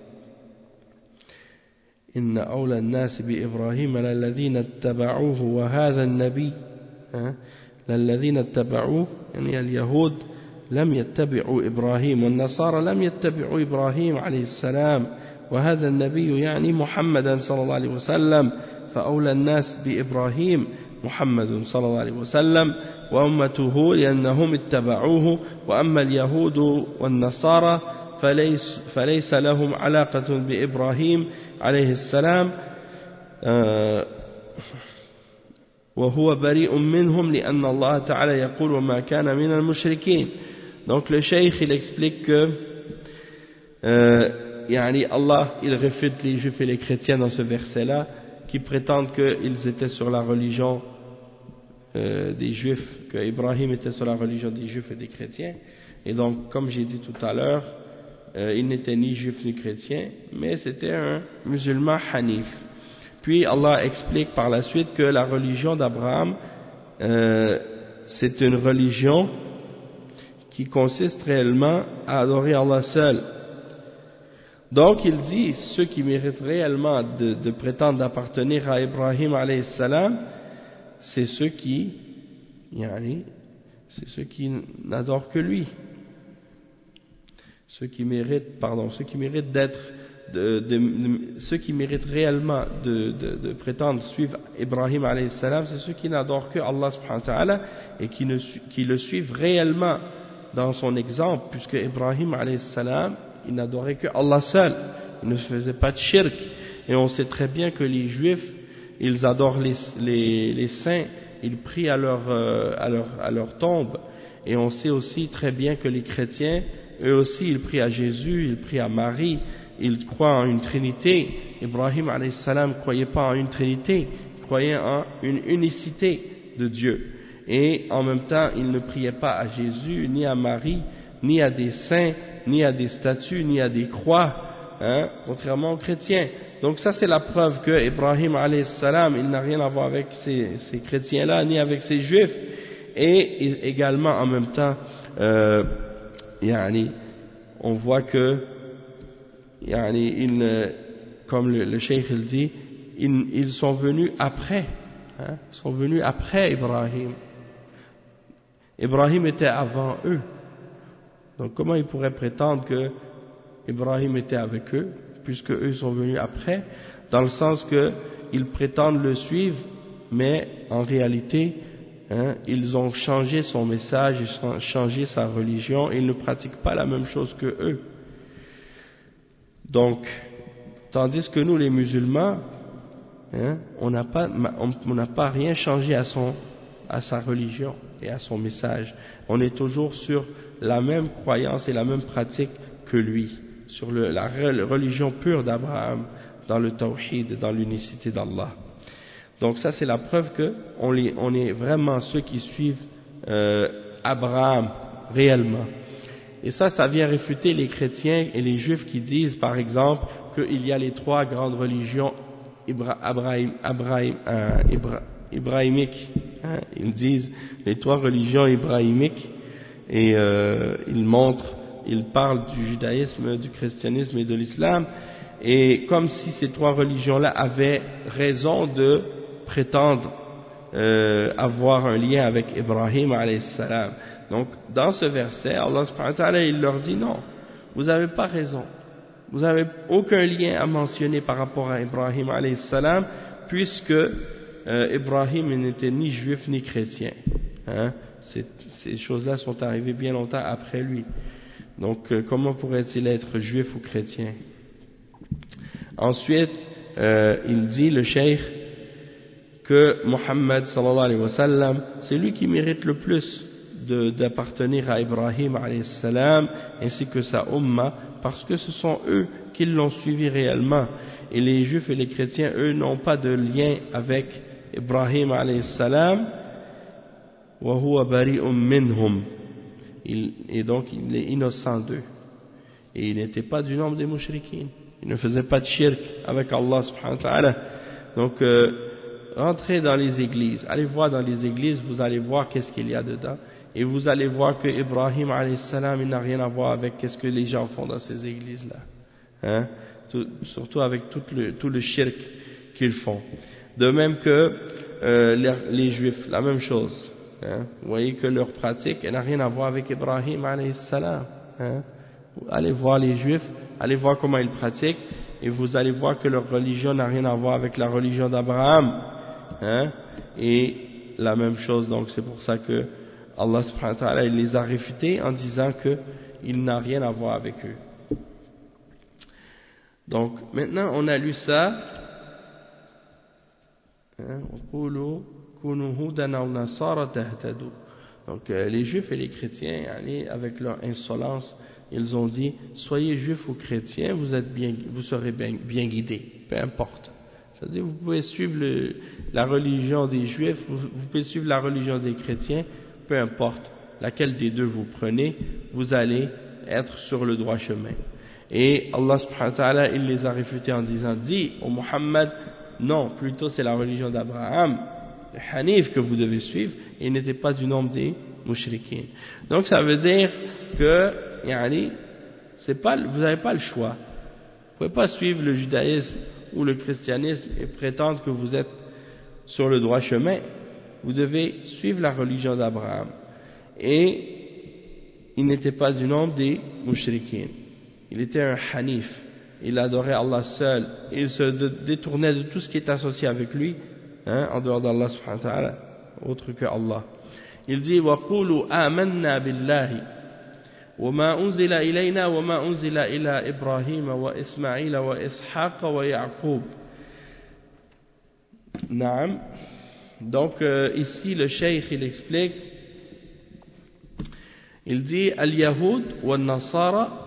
Inna awla an-nas bi Ibrahim lalladhina ittaba'uhu wa hadha an-nabi lalladhina ittaba'uhu yani al-yahud lam yattabi'u Ibrahim wan-nasara lam yattabi'u Ibrahim alayhi salam wa hadha an-nabi yani Muhammadan sallallahu alayhi wa sallam. فأولى الناس بإبراهيم محمد صلى الله عليه وسلم وأمته لأنهم اتبعوه وأما اليهود والنصارى فليس لهم علاقة بإبراهيم عليه السلام وهو بريء منهم لأن الله تعالى يقول وما كان من المشركين. Donc le cheikh il explique que يعني Allah il réfute les juifs et les chrétiens dans ce verset là qui prétendent qu'ils étaient sur la religion des juifs, que Ibrahim était sur la religion des juifs et des chrétiens. Et donc, comme j'ai dit tout à l'heure, il n'était ni juif ni chrétien, mais c'était un musulman hanif. Puis Allah explique par la suite que la religion d'Abraham, c'est une religion qui consiste réellement à adorer Allah seul. Donc il dit, ceux qui méritent réellement de prétendre appartenir à Ibrahim alayhi salam, c'est ceux qui n'adorent que lui. Ceux qui méritent réellement de prétendre suivre Ibrahim alayhi salam, c'est ceux qui n'adorent que Allah subhanahu wa ta'ala et qui le suivent réellement dans son exemple, puisque Ibrahim alayhi salam il n'adorait que Allah seul, il ne faisait pas de shirk. Et on sait très bien que les juifs, ils adorent les saints, ils prient à leur tombe. Et on sait aussi très bien que les chrétiens, eux aussi, ils prient à Jésus, ils prient à Marie, il croit en une trinité. Ibrahim alayhi salam ne croyait pas en une trinité, il croyait en une unicité de Dieu. Et en même temps, il ne priait pas à Jésus, ni à Marie, ni à des saints, ni à des statues, ni à des croix, contrairement aux chrétiens. Donc ça c'est la preuve que Ibrahim alayhi salam, il n'a rien à voir avec ces chrétiens-là, ni avec ces juifs. Et également en même temps, on voit que, comme le cheikh il dit, ils sont venus après, ils sont venus après Ibrahim. Ibrahim était avant eux. Donc comment ils pourraient prétendre que Ibrahim était avec eux, puisque eux sont venus après, dans le sens que ils prétendent le suivre, mais en réalité, ils ont changé son message, ils ont changé sa religion, et ils ne pratiquent pas la même chose que eux. Donc, tandis que nous, les musulmans, on n'a pas rien changé à sa religion et à son message. On est toujours sur la même croyance et la même pratique que lui, sur la religion pure d'Abraham, dans le tawhid, dans l'unicité d'Allah. Donc ça c'est la preuve que on est vraiment ceux qui suivent Abraham réellement. Et ça vient réfuter les chrétiens et les juifs qui disent par exemple qu'il y a les trois grandes religions ibrahimiques. Ils disent les trois religions ibrahimiques et ils parlent du judaïsme, du christianisme et de l'islam, et comme si ces trois religions-là avaient raison de prétendre avoir un lien avec Ibrahim alayhi salam. Donc dans ce verset, Allah subhanahu wa ta'ala il leur dit non, vous n'avez pas raison, vous n'avez aucun lien à mentionner par rapport à Ibrahim alayhi salam, puisque Ibrahim n'était ni juif ni chrétien. Ces choses-là sont arrivées bien longtemps après lui. Donc comment pourrait-il être juif ou chrétien? Ensuite, il dit, le cheikh, que Muhammad sallallahu alayhi wa sallam, c'est lui qui mérite le plus d'appartenir à Ibrahim alayhi salam, ainsi que sa umma, parce que ce sont eux qui l'ont suivi réellement. Et les juifs et les chrétiens, eux, n'ont pas de lien avec Ibrahim alayhi salam, wa huwa bari'un minhum. Et donc, il est innocent d'eux. Et il n'était pas du nombre des mushrikines. Il ne faisait pas de shirk avec Allah subhanahu wa ta'ala. Donc, rentrez dans les églises. Allez voir dans les églises, vous allez voir qu'est-ce qu'il y a dedans. Et vous allez voir que Ibrahim alayhi salam, il n'a rien à voir avec qu'est-ce que les gens font dans ces églises-là. Surtout avec tout le shirk qu'ils font. De même que les juifs, la même chose. Vous voyez que leur pratique, elle n'a rien à voir avec Ibrahim alayhi salam. Allez voir les juifs, allez voir comment ils pratiquent, et vous allez voir que leur religion n'a rien à voir avec la religion d'Abraham. Et la même chose, donc c'est pour ça que Allah subhanahu wa ta'ala il les a réfutés en disant qu'il n'a rien à voir avec eux. Donc maintenant on a lu ça. Donc les juifs et les chrétiens, avec leur insolence, ils ont dit soyez juifs ou chrétiens, vous serez bien guidés, peu importe. C'est-à-dire vous pouvez suivre la religion des juifs, vous pouvez suivre la religion des chrétiens, peu importe laquelle des deux vous prenez, vous allez être sur le droit chemin. Et Allah subhanahu wa ta'ala il les a réfutés en disant dis au Muhammad non, plutôt c'est la religion d'Abraham, le Hanif que vous devez suivre, et il n'était pas du nombre des mushrikines. Donc ça veut dire que vous n'avez pas le choix. Vous ne pouvez pas suivre le judaïsme ou le christianisme et prétendre que vous êtes sur le droit chemin. Vous devez suivre la religion d'Abraham. Et il n'était pas du nombre des mushrikines. Il était un Hanif. Il adorait Allah seul. Il se détournait de tout ce qui est associé avec lui, en dehors d'Allah subhanahu wa ta'ala, autre que Allah. Il dit وَقُولُوا آمَنَّا بِاللَّهِ وَمَا أُنزِلَ إِلَيْنَا وَمَا أُنزِلَ إِلَى إِبْرَاهِيمَ وَإِسْمَعِيلَ وَإِسْحَاقَ وَيَعْقُوبَ. Naam. Donc ici le cheikh il explique, il dit al-Yahoud wa al-Nasara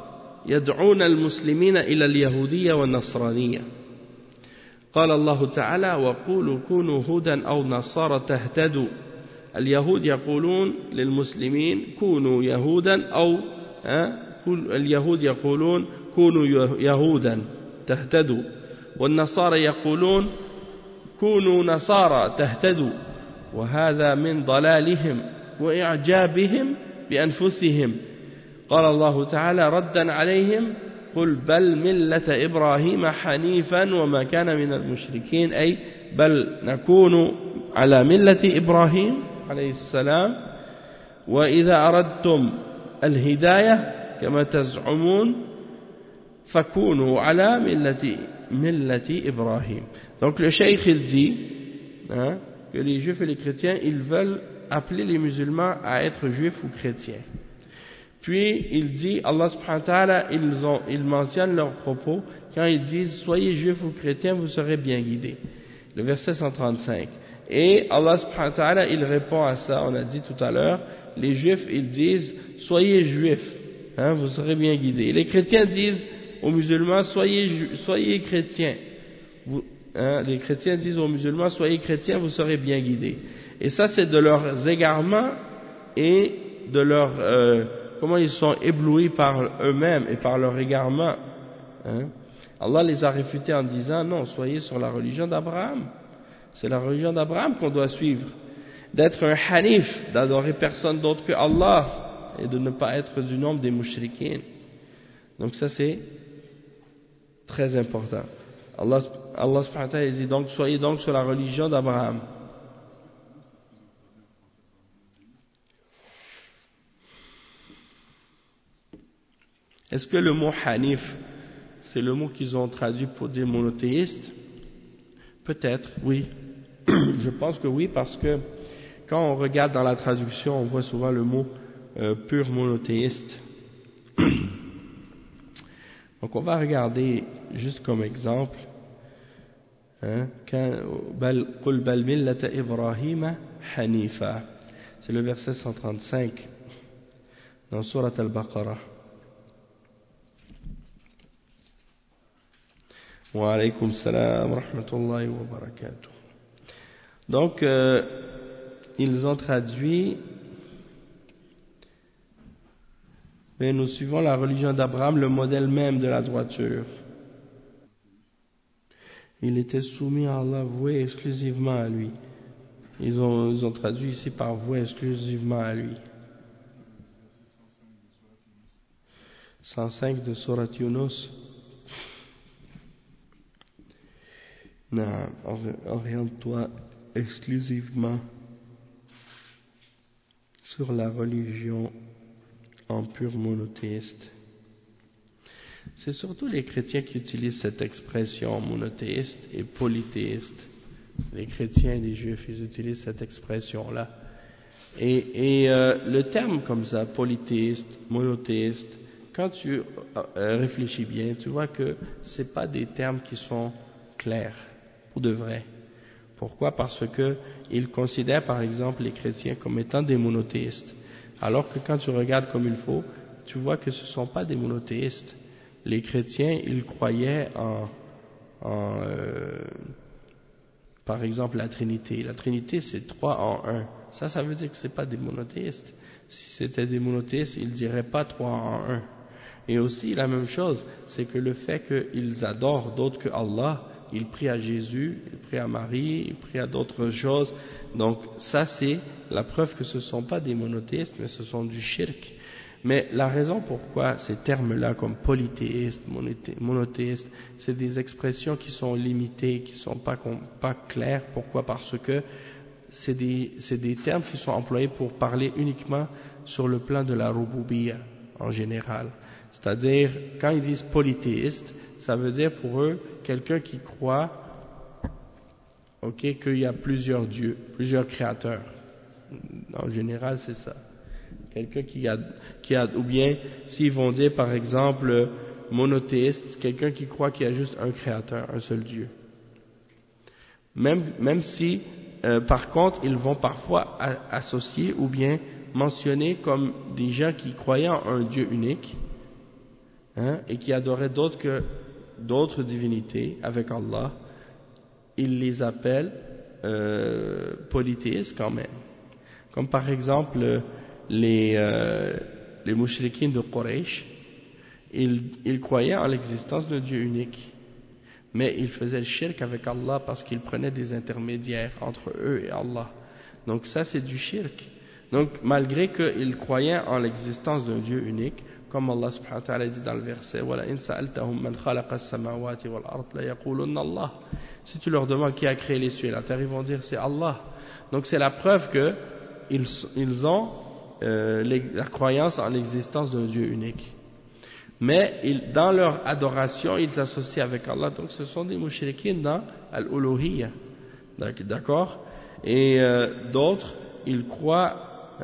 يدعون المسلمين إلى اليهودية والنصرانية. قال الله تعالى وقولوا كونوا هودا أو نصارى تهتدوا. اليهود يقولون للمسلمين كونوا يهودا أو اليهود يقولون كونوا يهودا تهتدوا، والنصارى يقولون كونوا نصارى تهتدوا، وهذا من ضلالهم وإعجابهم بأنفسهم. قال الله تعالى ردا عليهم قل بل ملة إبراهيم حنيفا وما كان من المشركين، أي بل نكون على ملة إبراهيم عليه السلام، وإذا أردتم الهداية كما تزعمون فكونوا على ملة إبراهيم. Donc le cheikh il dit que les juifs et les chrétiens ils veulent appeler les musulmans à être juifs ou chrétiens. Puis il dit, Allah subhanahu wa ta'ala, ils mentionnent leurs propos quand ils disent soyez juifs ou chrétiens, vous serez bien guidés. Le verset 135. Et Allah subhanahu wa ta'ala, il répond à ça, on a dit tout à l'heure, les juifs ils disent soyez juifs, vous serez bien guidés. Les chrétiens disent aux musulmans soyez chrétiens. Les chrétiens disent aux musulmans soyez chrétiens, vous serez bien guidés. Et ça c'est de leurs égarements et de leur comment ils sont éblouis par eux-mêmes et par leur égarement. Allah les a réfutés en disant non, soyez sur la religion d'Abraham. C'est la religion d'Abraham qu'on doit suivre. D'être un hanif, d'adorer personne d'autre que Allah et de ne pas être du nombre des mushrikines. Donc ça c'est très important. Allah subhanahu wa ta'ala dit donc soyez donc sur la religion d'Abraham. Est-ce que le mot hanif, c'est le mot qu'ils ont traduit pour dire monothéiste? Peut-être, oui. Je pense que oui, parce que quand on regarde dans la traduction, on voit souvent le mot pur monothéiste. Donc on va regarder juste comme exemple, قُلْ بَلْ مِلَّةَ إِبْرَاهِيمَ حَنِيفًا. C'est le verset 135 dans Surat Al-Baqarah. Wa alaykum salam wa rahmatullahi wa barakatuh. Donc, ils ont traduit, mais nous suivons la religion d'Abraham, le modèle même de la droiture. Il était soumis à Allah, voué exclusivement à lui. Ils ont traduit ici par voué exclusivement à lui. 105 de Surat Yunus. Oriente-toi exclusivement sur la religion en pur monothéiste. C'est surtout les chrétiens qui utilisent cette expression monothéiste et polythéiste. Les chrétiens et les juifs, ils utilisent cette expression-là. Et le terme comme ça, polythéiste, monothéiste, quand tu réfléchis bien, tu vois que c'est pas des termes qui sont clairs, pour de vrai. Pourquoi? Parce que ils considèrent par exemple les chrétiens comme étant des monothéistes. Alors que quand tu regardes comme il faut, tu vois que ce ne sont pas des monothéistes. Les chrétiens, ils croyaient par exemple la Trinité. La Trinité c'est 3 en 1. Ça veut dire que ce n'est pas des monothéistes. Si c'était des monothéistes, ils ne diraient pas 3 en 1. Et aussi la même chose, c'est que le fait qu'ils adorent d'autres que Allah, ils prient à Jésus, ils prient à Marie, ils prient à d'autres choses. Donc ça c'est la preuve que ce ne sont pas des monothéistes, mais ce sont du shirk. Mais la raison pourquoi ces termes-là comme polythéiste, monothéiste, c'est des expressions qui sont limitées, qui ne sont pas claires. Pourquoi? Parce que c'est des termes qui sont employés pour parler uniquement sur le plan de la rububiyya en général. C'est-à-dire, quand ils disent polythéiste, ça veut dire pour eux quelqu'un qui croit qu'il y a plusieurs dieux, plusieurs créateurs. En général, c'est ça. Quelqu'un qui a, ou bien s'ils vont dire par exemple monothéiste, c'est quelqu'un qui croit qu'il y a juste un créateur, un seul Dieu. Même si, par contre, ils vont parfois associer ou bien mentionner comme des gens qui croyaient en un Dieu unique, et qui adoraient d'autres divinités avec Allah, il les appelle polythéistes quand même. Comme par exemple les mouchriquins de Quraysh, ils croyaient en l'existence d'un Dieu unique, mais ils faisaient le shirk avec Allah parce qu'ils prenaient des intermédiaires entre eux et Allah. Donc ça c'est du shirk. Donc malgré qu'ils croyaient en l'existence d'un Dieu unique, comme Allah subhanahu wa ta'ala dit dans le verset وَلَئِنْ سَأَلْتَهُمْ مَنْ خَلَقَ السَّمَاوَاتِ وَالْأَرْضِ لَيَقُولُنَّ اللَّهُ. Si tu leur demandes qui a créé les cieux et la terre, ils vont dire c'est Allah. Donc c'est la preuve que ils ont la croyance en l'existence d'un Dieu unique. Mais dans leur adoration, ils s'associent avec Allah. Donc ce sont des mouchriquins dans al-uluhiyya. D'accord? Et d'autres, ils croient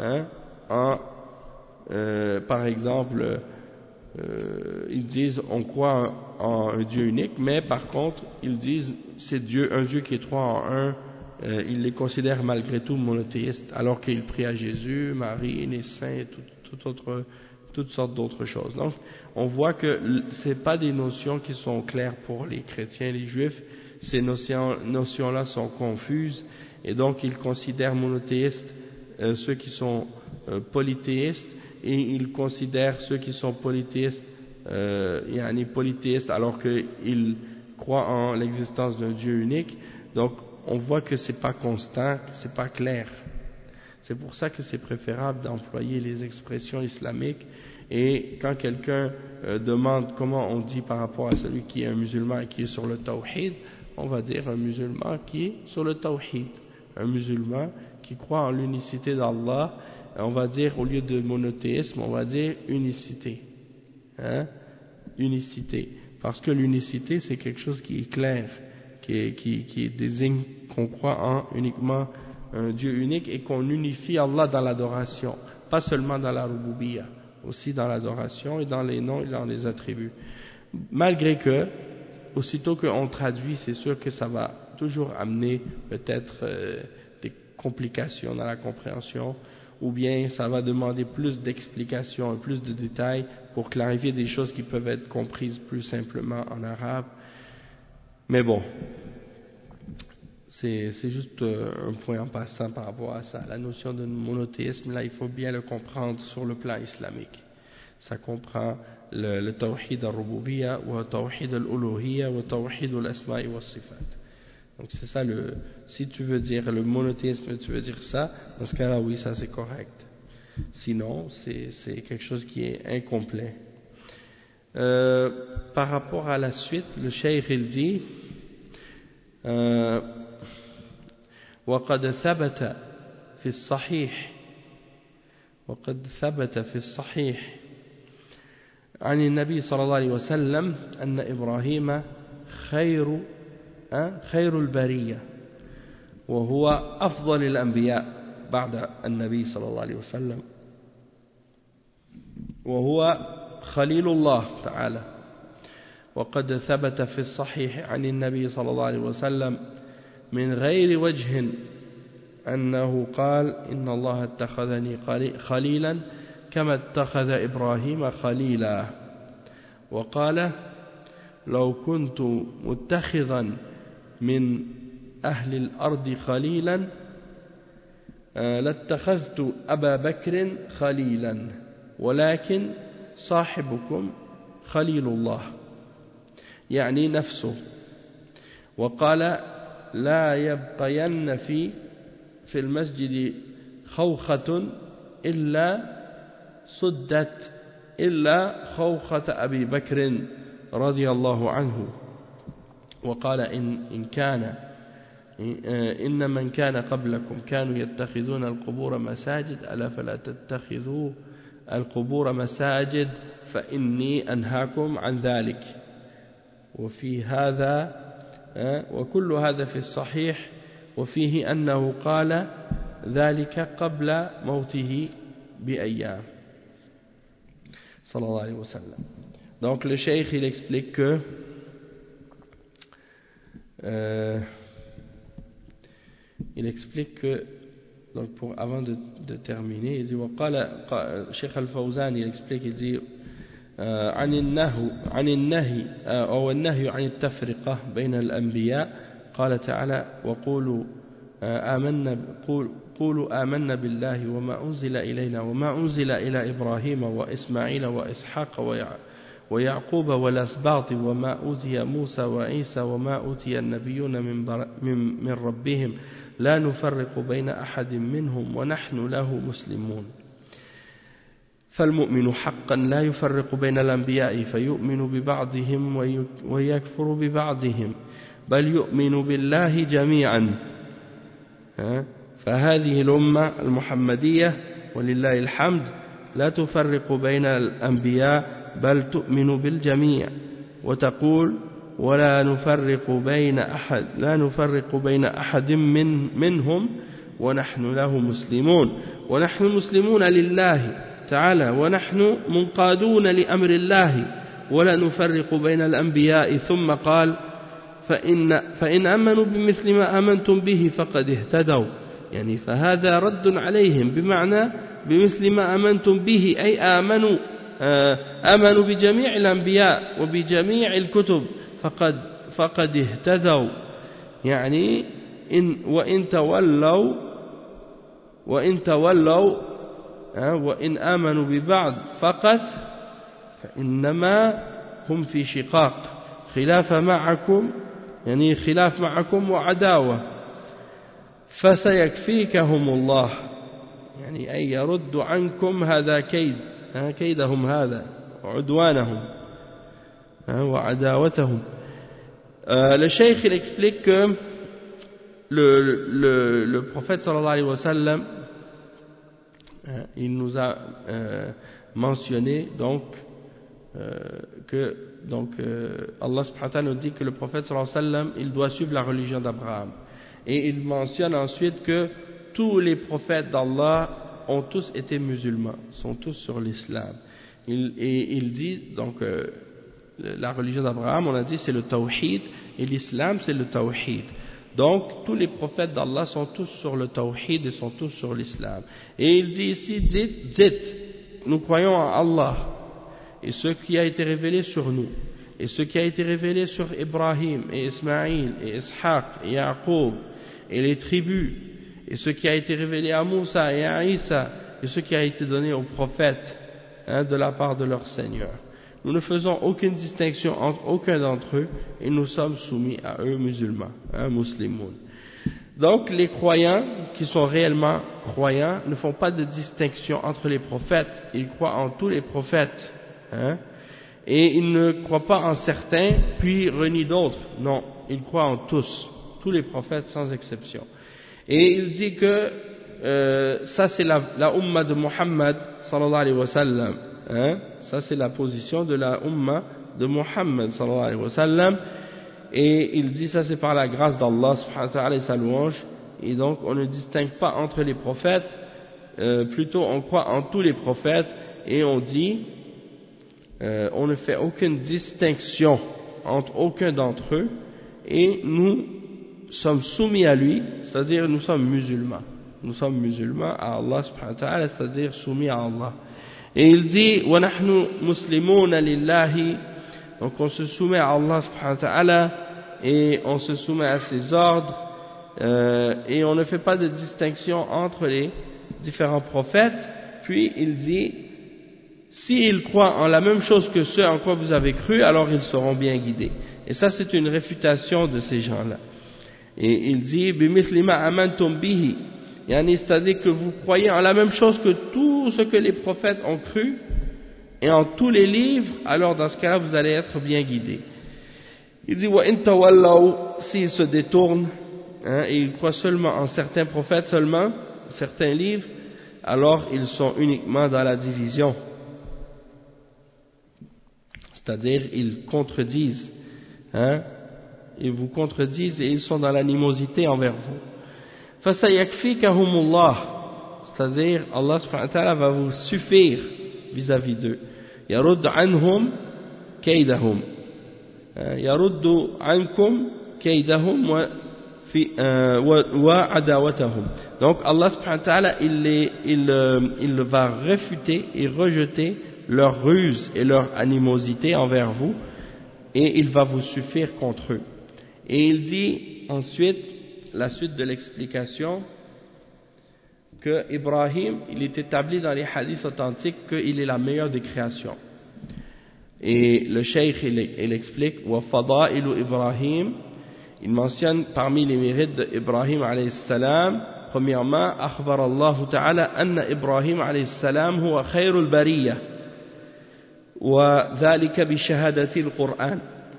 par exemple, ils disent on croit en un Dieu unique, mais par contre ils disent c'est un Dieu qui est trois en un. Ils les considèrent malgré tout monothéistes, alors qu'ils prient à Jésus, Marie, les saints et toutes sortes d'autres choses. Donc on voit que c'est pas des notions qui sont claires pour les chrétiens et les juifs. Ces notions-là sont confuses, et donc ils considèrent monothéistes ceux qui sont polythéistes, et ils considèrent ceux qui sont polythéistes polythéistes alors qu'ils croient en l'existence d'un Dieu unique. Donc on voit que c'est pas constant, que c'est pas clair. C'est pour ça que c'est préférable d'employer les expressions islamiques, et quand quelqu'un demande comment on dit par rapport à celui qui est un musulman et qui est sur le tawhid, on va dire un musulman qui est sur le tawhid, un musulman qui croit en l'unicité d'Allah. On va dire, au lieu de monothéisme, on va dire unicité. Unicité. Parce que l'unicité, c'est quelque chose qui est clair, qui désigne qu'on croit uniquement un Dieu unique et qu'on unifie Allah dans l'adoration. Pas seulement dans la rububiyya, aussi dans l'adoration et dans les noms et dans les attributs. Malgré que, aussitôt qu'on traduit, c'est sûr que ça va toujours amener peut-être des complications dans la compréhension, ou bien ça va demander plus d'explications, plus de détails pour clarifier des choses qui peuvent être comprises plus simplement en arabe. Mais bon, c'est juste un point en passant par rapport à ça. La notion de monothéisme, là, il faut bien le comprendre sur le plan islamique. Ça comprend le tawhid al-rububiyya, ou le tawhid al-uluhiyya, ou le tawhid al-asma'i wa sifat. Donc c'est ça, si tu veux dire le monothéisme, tu veux dire ça, dans ce cas-là, oui, ça c'est correct. Sinon, c'est quelque chose qui est incomplet. Par rapport à la suite, le cheikh il dit وقد ثبت في الصحيح عن النبي صلى الله عليه وسلم أن إبراهيم خير البرية وهو أفضل الأنبياء بعد النبي صلى الله عليه وسلم وهو خليل الله تعالى. وقد ثبت في الصحيح عن النبي صلى الله عليه وسلم من غير وجه أنه قال إن الله اتخذني خليلا كما اتخذ إبراهيم خليلا. وقال لو كنت متخذا من أهل الأرض خليلا لاتخذت أبا بكر خليلا ولكن صاحبكم خليل الله يعني نفسه. وقال لا يبقين في المسجد خوخة إلا صدت إلا خوخة أبي بكر رضي الله عنه. وقال إن من كان قبلكم كانوا يتخذون القبور مساجد ألا فلا تتخذوا القبور مساجد فإني أنهاكم عن ذلك. وفي هذا وكل هذا في الصحيح وفيه أنه قال ذلك قبل موته بأيام صلى الله عليه وسلم. Donc le cheikh il explique que donc avant de terminer, il dit وقال Cheikh Al-Fawzan il explique, il dit عن النهي أو النهي عن التفرقة بين الأنبياء قال تعالى وقولوا قولوا آمنا بالله وما أنزل إلينا وما أنزل إلى إبراهيم وإسماعيل وإسحاق ويعقوب والأسباط وما أوتي موسى وعيسى وما أوتي النبيون من ربهم لا نفرق بين أحد منهم ونحن له مسلمون فالمؤمن حقا لا يفرق بين الأنبياء فيؤمن ببعضهم ويكفر ببعضهم بل يؤمن بالله جميعا. فهذه الأمة المحمدية ولله الحمد لا تفرق بين الأنبياء بل تؤمن بالجميع وتقول ولا نفرق بين أحد منهم ونحن له مسلمون. ونحن مسلمون لله تعالى ونحن منقادون لأمر الله ولا نفرق بين الأنبياء. ثم قال فإن آمنوا بمثل ما آمنتم به فقد اهتدوا، يعني فهذا رد عليهم بمعنى بمثل ما آمنتم به، أي آمنوا بجميع الأنبياء وبجميع الكتب فقد اهتدوا، يعني وإن تولوا وإن آمنوا ببعض فقط فإنما هم في شقاق خلاف معكم وعداوة فسيكفيكهم الله، يعني أن يرد عنكم هذا كيدهم هذا وعدوانهم وعداوتهم. Le cheikh il explique que le prophète sallallahu alayhi wa sallam il nous a mentionné donc que Allah subhanahu wa ta'ala nous dit que le prophète sallallahu alayhi wa sallam il doit suivre la religion d'Abraham, et il mentionne ensuite que tous les prophètes d'Allah ont tous été musulmans, sont tous sur l'islam. Il dit donc la religion d'Abraham, on a dit c'est le tawhid, et l'islam c'est le tawhid. Donc tous les prophètes d'Allah sont tous sur le tawhid et sont tous sur l'islam. Et il dit ici, dites, nous croyons en Allah et ce qui a été révélé sur nous, et ce qui a été révélé sur Ibrahim et Ismaïl et Ishaq et Yaqub et les tribus, et ce qui a été révélé à Moussa et à Isa, et ce qui a été donné aux prophètes de la part de leur Seigneur. Nous ne faisons aucune distinction entre aucun d'entre eux, et nous sommes soumis à eux musulmans, musulmans. Donc les croyants qui sont réellement croyants ne font pas de distinction entre les prophètes, ils croient en tous les prophètes, et ils ne croient pas en certains puis renient d'autres, non, ils croient en tous les prophètes sans exception. Et il dit que ça c'est la umma de Muhammad sallallahu alayhi wa sallam, ça c'est la position de la umma de Muhammad sallallahu alayhi wa sallam, et il dit ça c'est par la grâce d'Allah subhanahu wa ta'ala et sa louange, et donc on ne distingue pas entre les prophètes, plutôt on croit en tous les prophètes, et on dit on ne fait aucune distinction entre aucun d'entre eux, et nous sommes soumis à lui, c'est-à-dire nous sommes musulmans à Allah subhanahu wa ta'ala, c'est-à-dire soumis à Allah. Et il dit wa nahnu muslimuna lillahi, donc on se soumet à Allah subhanahu wa ta'ala et on se soumet à ses ordres, et on ne fait pas de distinction entre les différents prophètes. Puis il dit s'ils croient en la même chose que ceux en quoi vous avez cru, alors ils seront bien guidés. Et ça c'est une réfutation de ces gens-là. Et il dit bimithli ma amantum bihi, c'est-à-dire que vous croyez en la même chose que tout ce que les prophètes ont cru et en tous les livres, alors dans ce cas-là vous allez être bien guidés. Il dit wa in tawallaw, s'ils se détournent et ils croient seulement en certains prophètes, seulement certains livres, alors ils sont uniquement dans la division, c'est-à-dire ils contredisent, ils vous contredisent et ils sont dans l'animosité envers vous. فَسَيَكْفِيكَهُمُ c'est-à-dire Allah subhanahu wa ta'ala va vous suffire vis-à-vis d'eux. يَرُدْ عَنْهُمْ كَيْدَهُمْ يَرُدُّ عَنْكُمْ كَيْدَهُمْ وَعَدَاوَتَهُمْ. Donc Allah subhanahu wa ta'ala il va réfuter et rejeter leur ruse et leur animosité envers vous, et il va vous suffire contre eux. Et il dit ensuite, la suite de l'explication, que Ibrahim, il est établi dans les hadiths authentiques qu'il est la meilleure des créations. Et le cheikh, il explique, wa fada'ilu Ibrahim, il mentionne parmi les mérites d'Ibrahim alayhi salam, premièrement, akhbar Allah ta'ala anna Ibrahim alayhi salam huwa khayrul bariyah, wa dhalika bi shahadati al-Qur'an.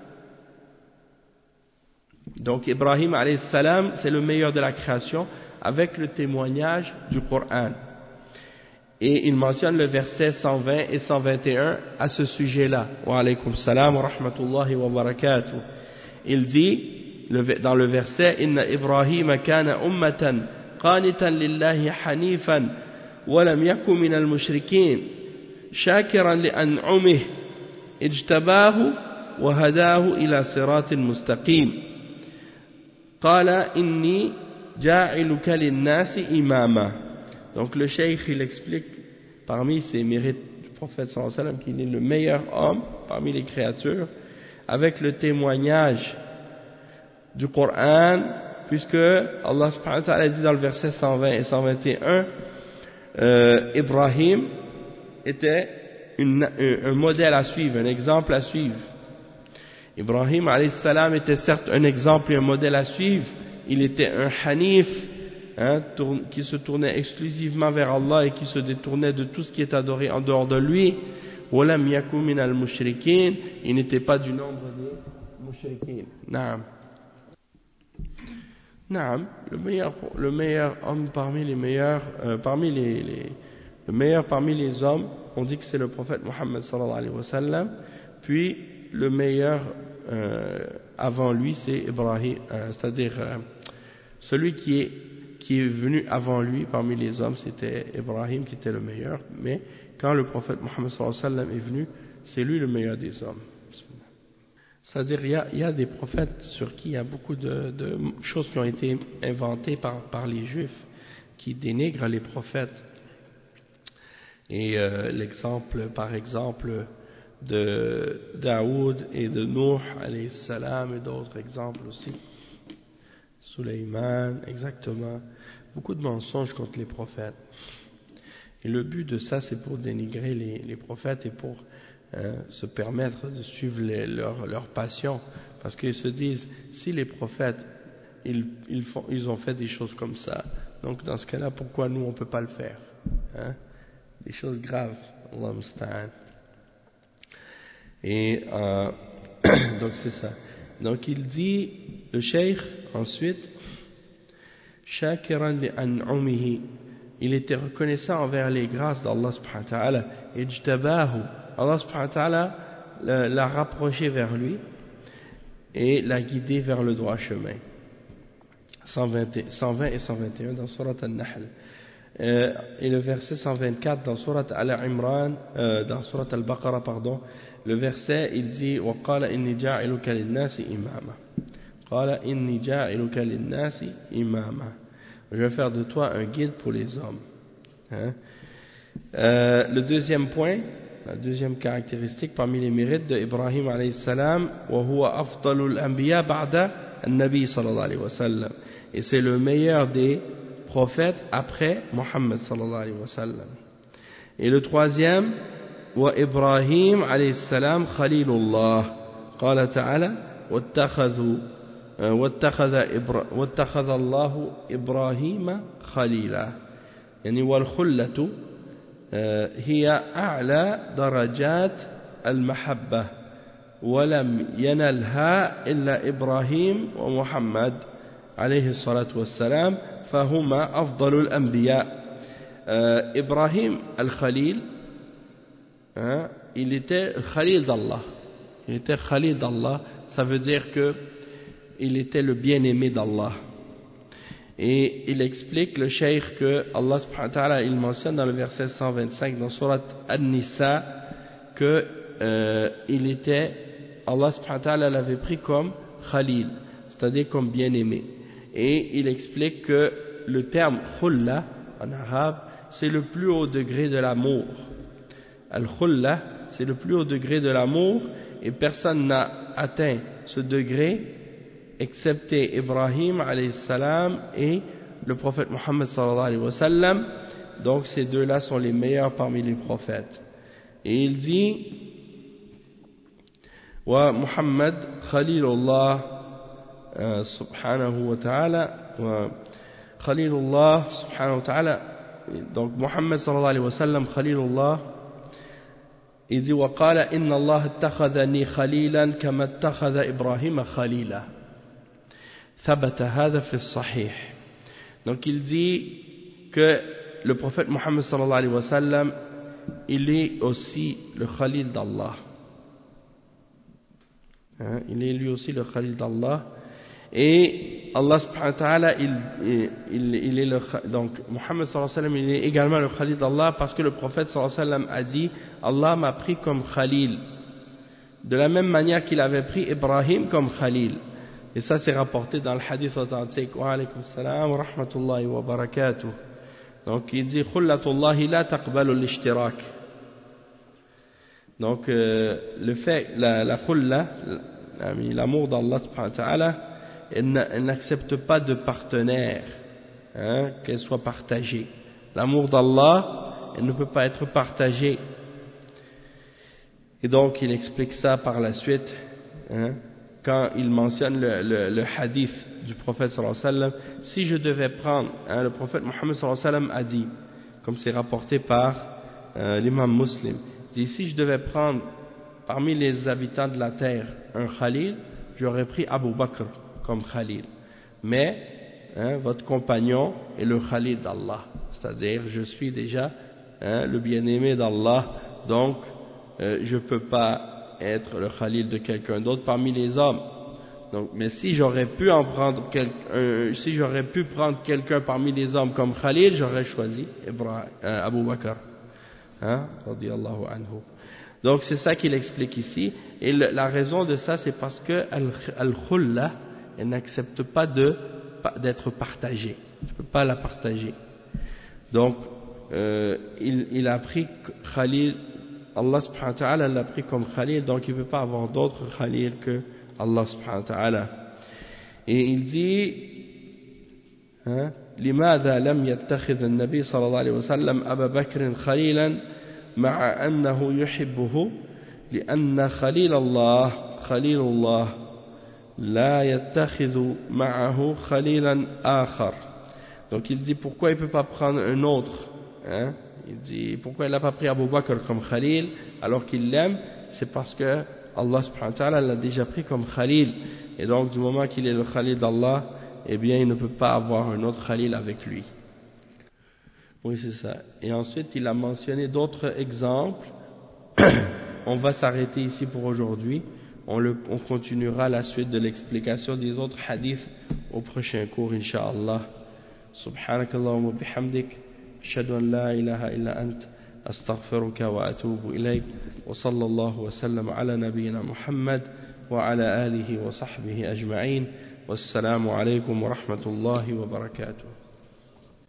Donc Ibrahim alayhi salam, c'est le meilleur de la création avec le témoignage du Coran. Et il mentionne le verset 120 et 121 à ce sujet-là. Wa alaykum salam wa rahmatullahi wa barakatuh. Il dit dans le verset, Inna Ibrahim kana ummatan qanitan lillahi hanifan wa lam yakun min al-mushrikin shakiran li an'umih ijtabahu wa hadahu ila siratin mustaqim. Qala inni ja'iluka lin-nasi imama. Donc le cheikh il explique parmi ses mérites du prophète sallallahu alayhi wa sallam qu'il est le meilleur homme parmi les créatures avec le témoignage du Coran, puisque Allah subhanahu wa ta'ala dit dans le verset 120 et 121 Ibrahim était un modèle à suivre, un exemple à suivre. Ibrahim alayhi salam était certes un exemple et un modèle à suivre. Il était un hanif, qui se tournait exclusivement vers Allah et qui se détournait de tout ce qui est adoré en dehors de lui. Walam yakum min al-mushrikin, il n'était pas du nombre des mushrikin. Naam. Naam, le meilleur homme parmi les meilleurs, le meilleur parmi les hommes, on dit que c'est le prophète Muhammad sallallahu alayhi wa sallam, puis le meilleur avant lui c'est Ibrahim, c'est-à-dire celui qui est venu avant lui parmi les hommes c'était Ibrahim qui était le meilleur, mais quand le prophète Muhammad sallallahu alayhi wa sallam est venu, c'est lui le meilleur des hommes. C'est-à-dire il y a des prophètes sur qui il y a beaucoup de choses qui ont été inventées par les juifs qui dénigrent les prophètes. Et l'exemple par exemple de Daoud et de Nuh alayhi salam et d'autres exemples aussi. Sulayman, exactement. Beaucoup de mensonges contre les prophètes. Et le but de ça, c'est pour dénigrer les prophètes et pour se permettre de suivre leur passion. Parce qu'ils se disent, si les prophètes, ils ont fait des choses comme ça, donc dans ce cas-là, pourquoi nous, on ne peut pas le faire, des choses graves. Allah musta'an. Et donc c'est ça. Donc il dit, le cheikh ensuite, shakiran li an'umihi, il était reconnaissant envers les grâces d'Allah subhanahu wa ta'ala, ijtabahu, Allah subhanahu wa ta'ala l'a rapproché vers lui et l'a guidé vers le droit chemin. 120 et 121 dans Surat Al-Nahl. Et le verset 124 dans Surat Al-Imran, dans Surat Al-Baqarah, pardon, le verset, il dit وَقَالَ إِنِّي جَاعِلُكَ لِلنَّاسِ إِمَامًا. قَالَ إِنِّي جَاعِلُكَ لِلنَّاسِ إِمَامًا. Je vais faire de toi un guide pour les hommes. Le deuxième point, la deuxième caractéristique parmi les mérites de Ibrahim alayhi salam, وَهُوَ أَفْضَلُ الْأَنْبِيَاء بَعْدَ النَّبِي صلى الله عليه وسلم. Et c'est le meilleur des prophètes après Muhammad sallallahu alayhi wa sallam. Et le troisième, وإبراهيم عليه السلام خليل الله قال تعالى واتخذ الله إبراهيم خليلا يعني والخلة هي أعلى درجات المحبة ولم ينلها إلا إبراهيم ومحمد عليه الصلاة والسلام فهما أفضل الأنبياء. إبراهيم الخليل, il était Khalil d'Allah. Il était Khalil d'Allah, ça veut dire que il était le bien-aimé d'Allah. Et il explique, le cheikh, que Allah subhanahu wa ta'ala, il mentionne dans le verset 125 dans Surat An-Nisa que il était, Allah subhanahu wa ta'ala l'avait pris comme Khalil, c'est-à-dire comme bien-aimé. Et il explique que le terme khulla en arabe, c'est le plus haut degré de l'amour. Al-Khulla, c'est le plus haut degré de l'amour, et personne n'a atteint ce degré excepté Ibrahim alayhi salam et le prophète Muhammad sallallahu alayhi wa sallam. Donc ces deux-là sont les meilleurs parmi les prophètes. Et il dit wa Muhammad Khalilullah subhanahu wa ta'ala, wa Khalilullah subhanahu wa ta'ala. Donc Muhammad sallallahu alayhi wa sallam Khalilullah, il dit wa qala inna Allah ittakhadhani khalilan kama ittakhadha Ibrahim khalila. Thabata hadha fi as-sahih. Donc il dit que le prophète Muhammad sallallahu alayhi wa sallam, il est aussi le Khalil d'Allah. Il est lui aussi le Khalil d'Allah. Et Allah subhanahu wa ta'ala, il est le, donc Muhammad sallallahu alayhi wa sallam, il est également le Khalil d'Allah parce que le prophète sallallahu alayhi wa sallam a dit Allah m'a pris comme Khalil. De la même manière qu'il avait pris Ibrahim comme Khalil. Et ça c'est rapporté dans le hadith authentique. Wa alaykum salam wa rahmatullahi wa barakatuh. Donc il dit Khullatullahi la taqbalu l'ishtirak. Donc le fait, la khulla, l'amour d'Allah subhanahu wa ta'ala, elle n'accepte pas de partenaire, qu'elle soit partagée. L'amour d'Allah, elle ne peut pas être partagée. Et donc il explique ça par la suite, quand il mentionne le hadith du prophète sallallahu alayhi wa sallam. Si je devais prendre, le prophète Muhammad sallallahu alayhi wa sallam a dit, comme c'est rapporté par l'imam Muslim, il dit si je devais prendre parmi les habitants de la terre un Khalil, j'aurais pris Abu Bakr comme Khalil. Mais votre compagnon est le Khalil d'Allah, c'est-à-dire je suis déjà le bien-aimé d'Allah, donc je ne peux pas être le Khalil de quelqu'un d'autre parmi les hommes. Donc, mais si j'aurais pu prendre quelqu'un parmi les hommes comme Khalil, j'aurais choisi Abu Bakr, radiyallahu anhu. Donc c'est ça qu'il explique ici, et la raison de ça c'est parce que al-khulla, elle n'accepte pas d'être partagée, tu ne peux pas la partager. Donc il a pris Khalil, Allah subhanahu wa ta'ala l'a pris comme Khalil, donc il ne peut pas avoir d'autre Khalil que Allah subhanahu wa ta'ala. Et il dit لماذا لم يتخذ النبي صلى الله عليه وسلم أبا بكر خليلا مع أنه يحبه لأن خليل الله لا يتخذ معه خليلا آخر. Donc il dit pourquoi il ne peut pas prendre un autre, il dit pourquoi il n'a pas pris Abu Bakr comme Khalil alors qu'il l'aime, c'est parce que Allah subhanahu wa ta'ala l'a déjà pris comme Khalil, et donc du moment qu'il est le Khalil d'Allah, eh bien il ne peut pas avoir un autre Khalil avec lui. Oui, c'est ça. Et ensuite il a mentionné d'autres exemples. On va s'arrêter ici pour aujourd'hui, on continuera la suite de l'explication des autres hadiths au prochain cours incha'Allah. Subhanakallahumma bihamdik, ashhadu an la ilaha illa ant, أستغفرك وأتوب إليك وصلى الله وسلم على نبينا محمد وعلى آله وصحبه أجمعين والسلام عليكم ورحمة الله وبركاته.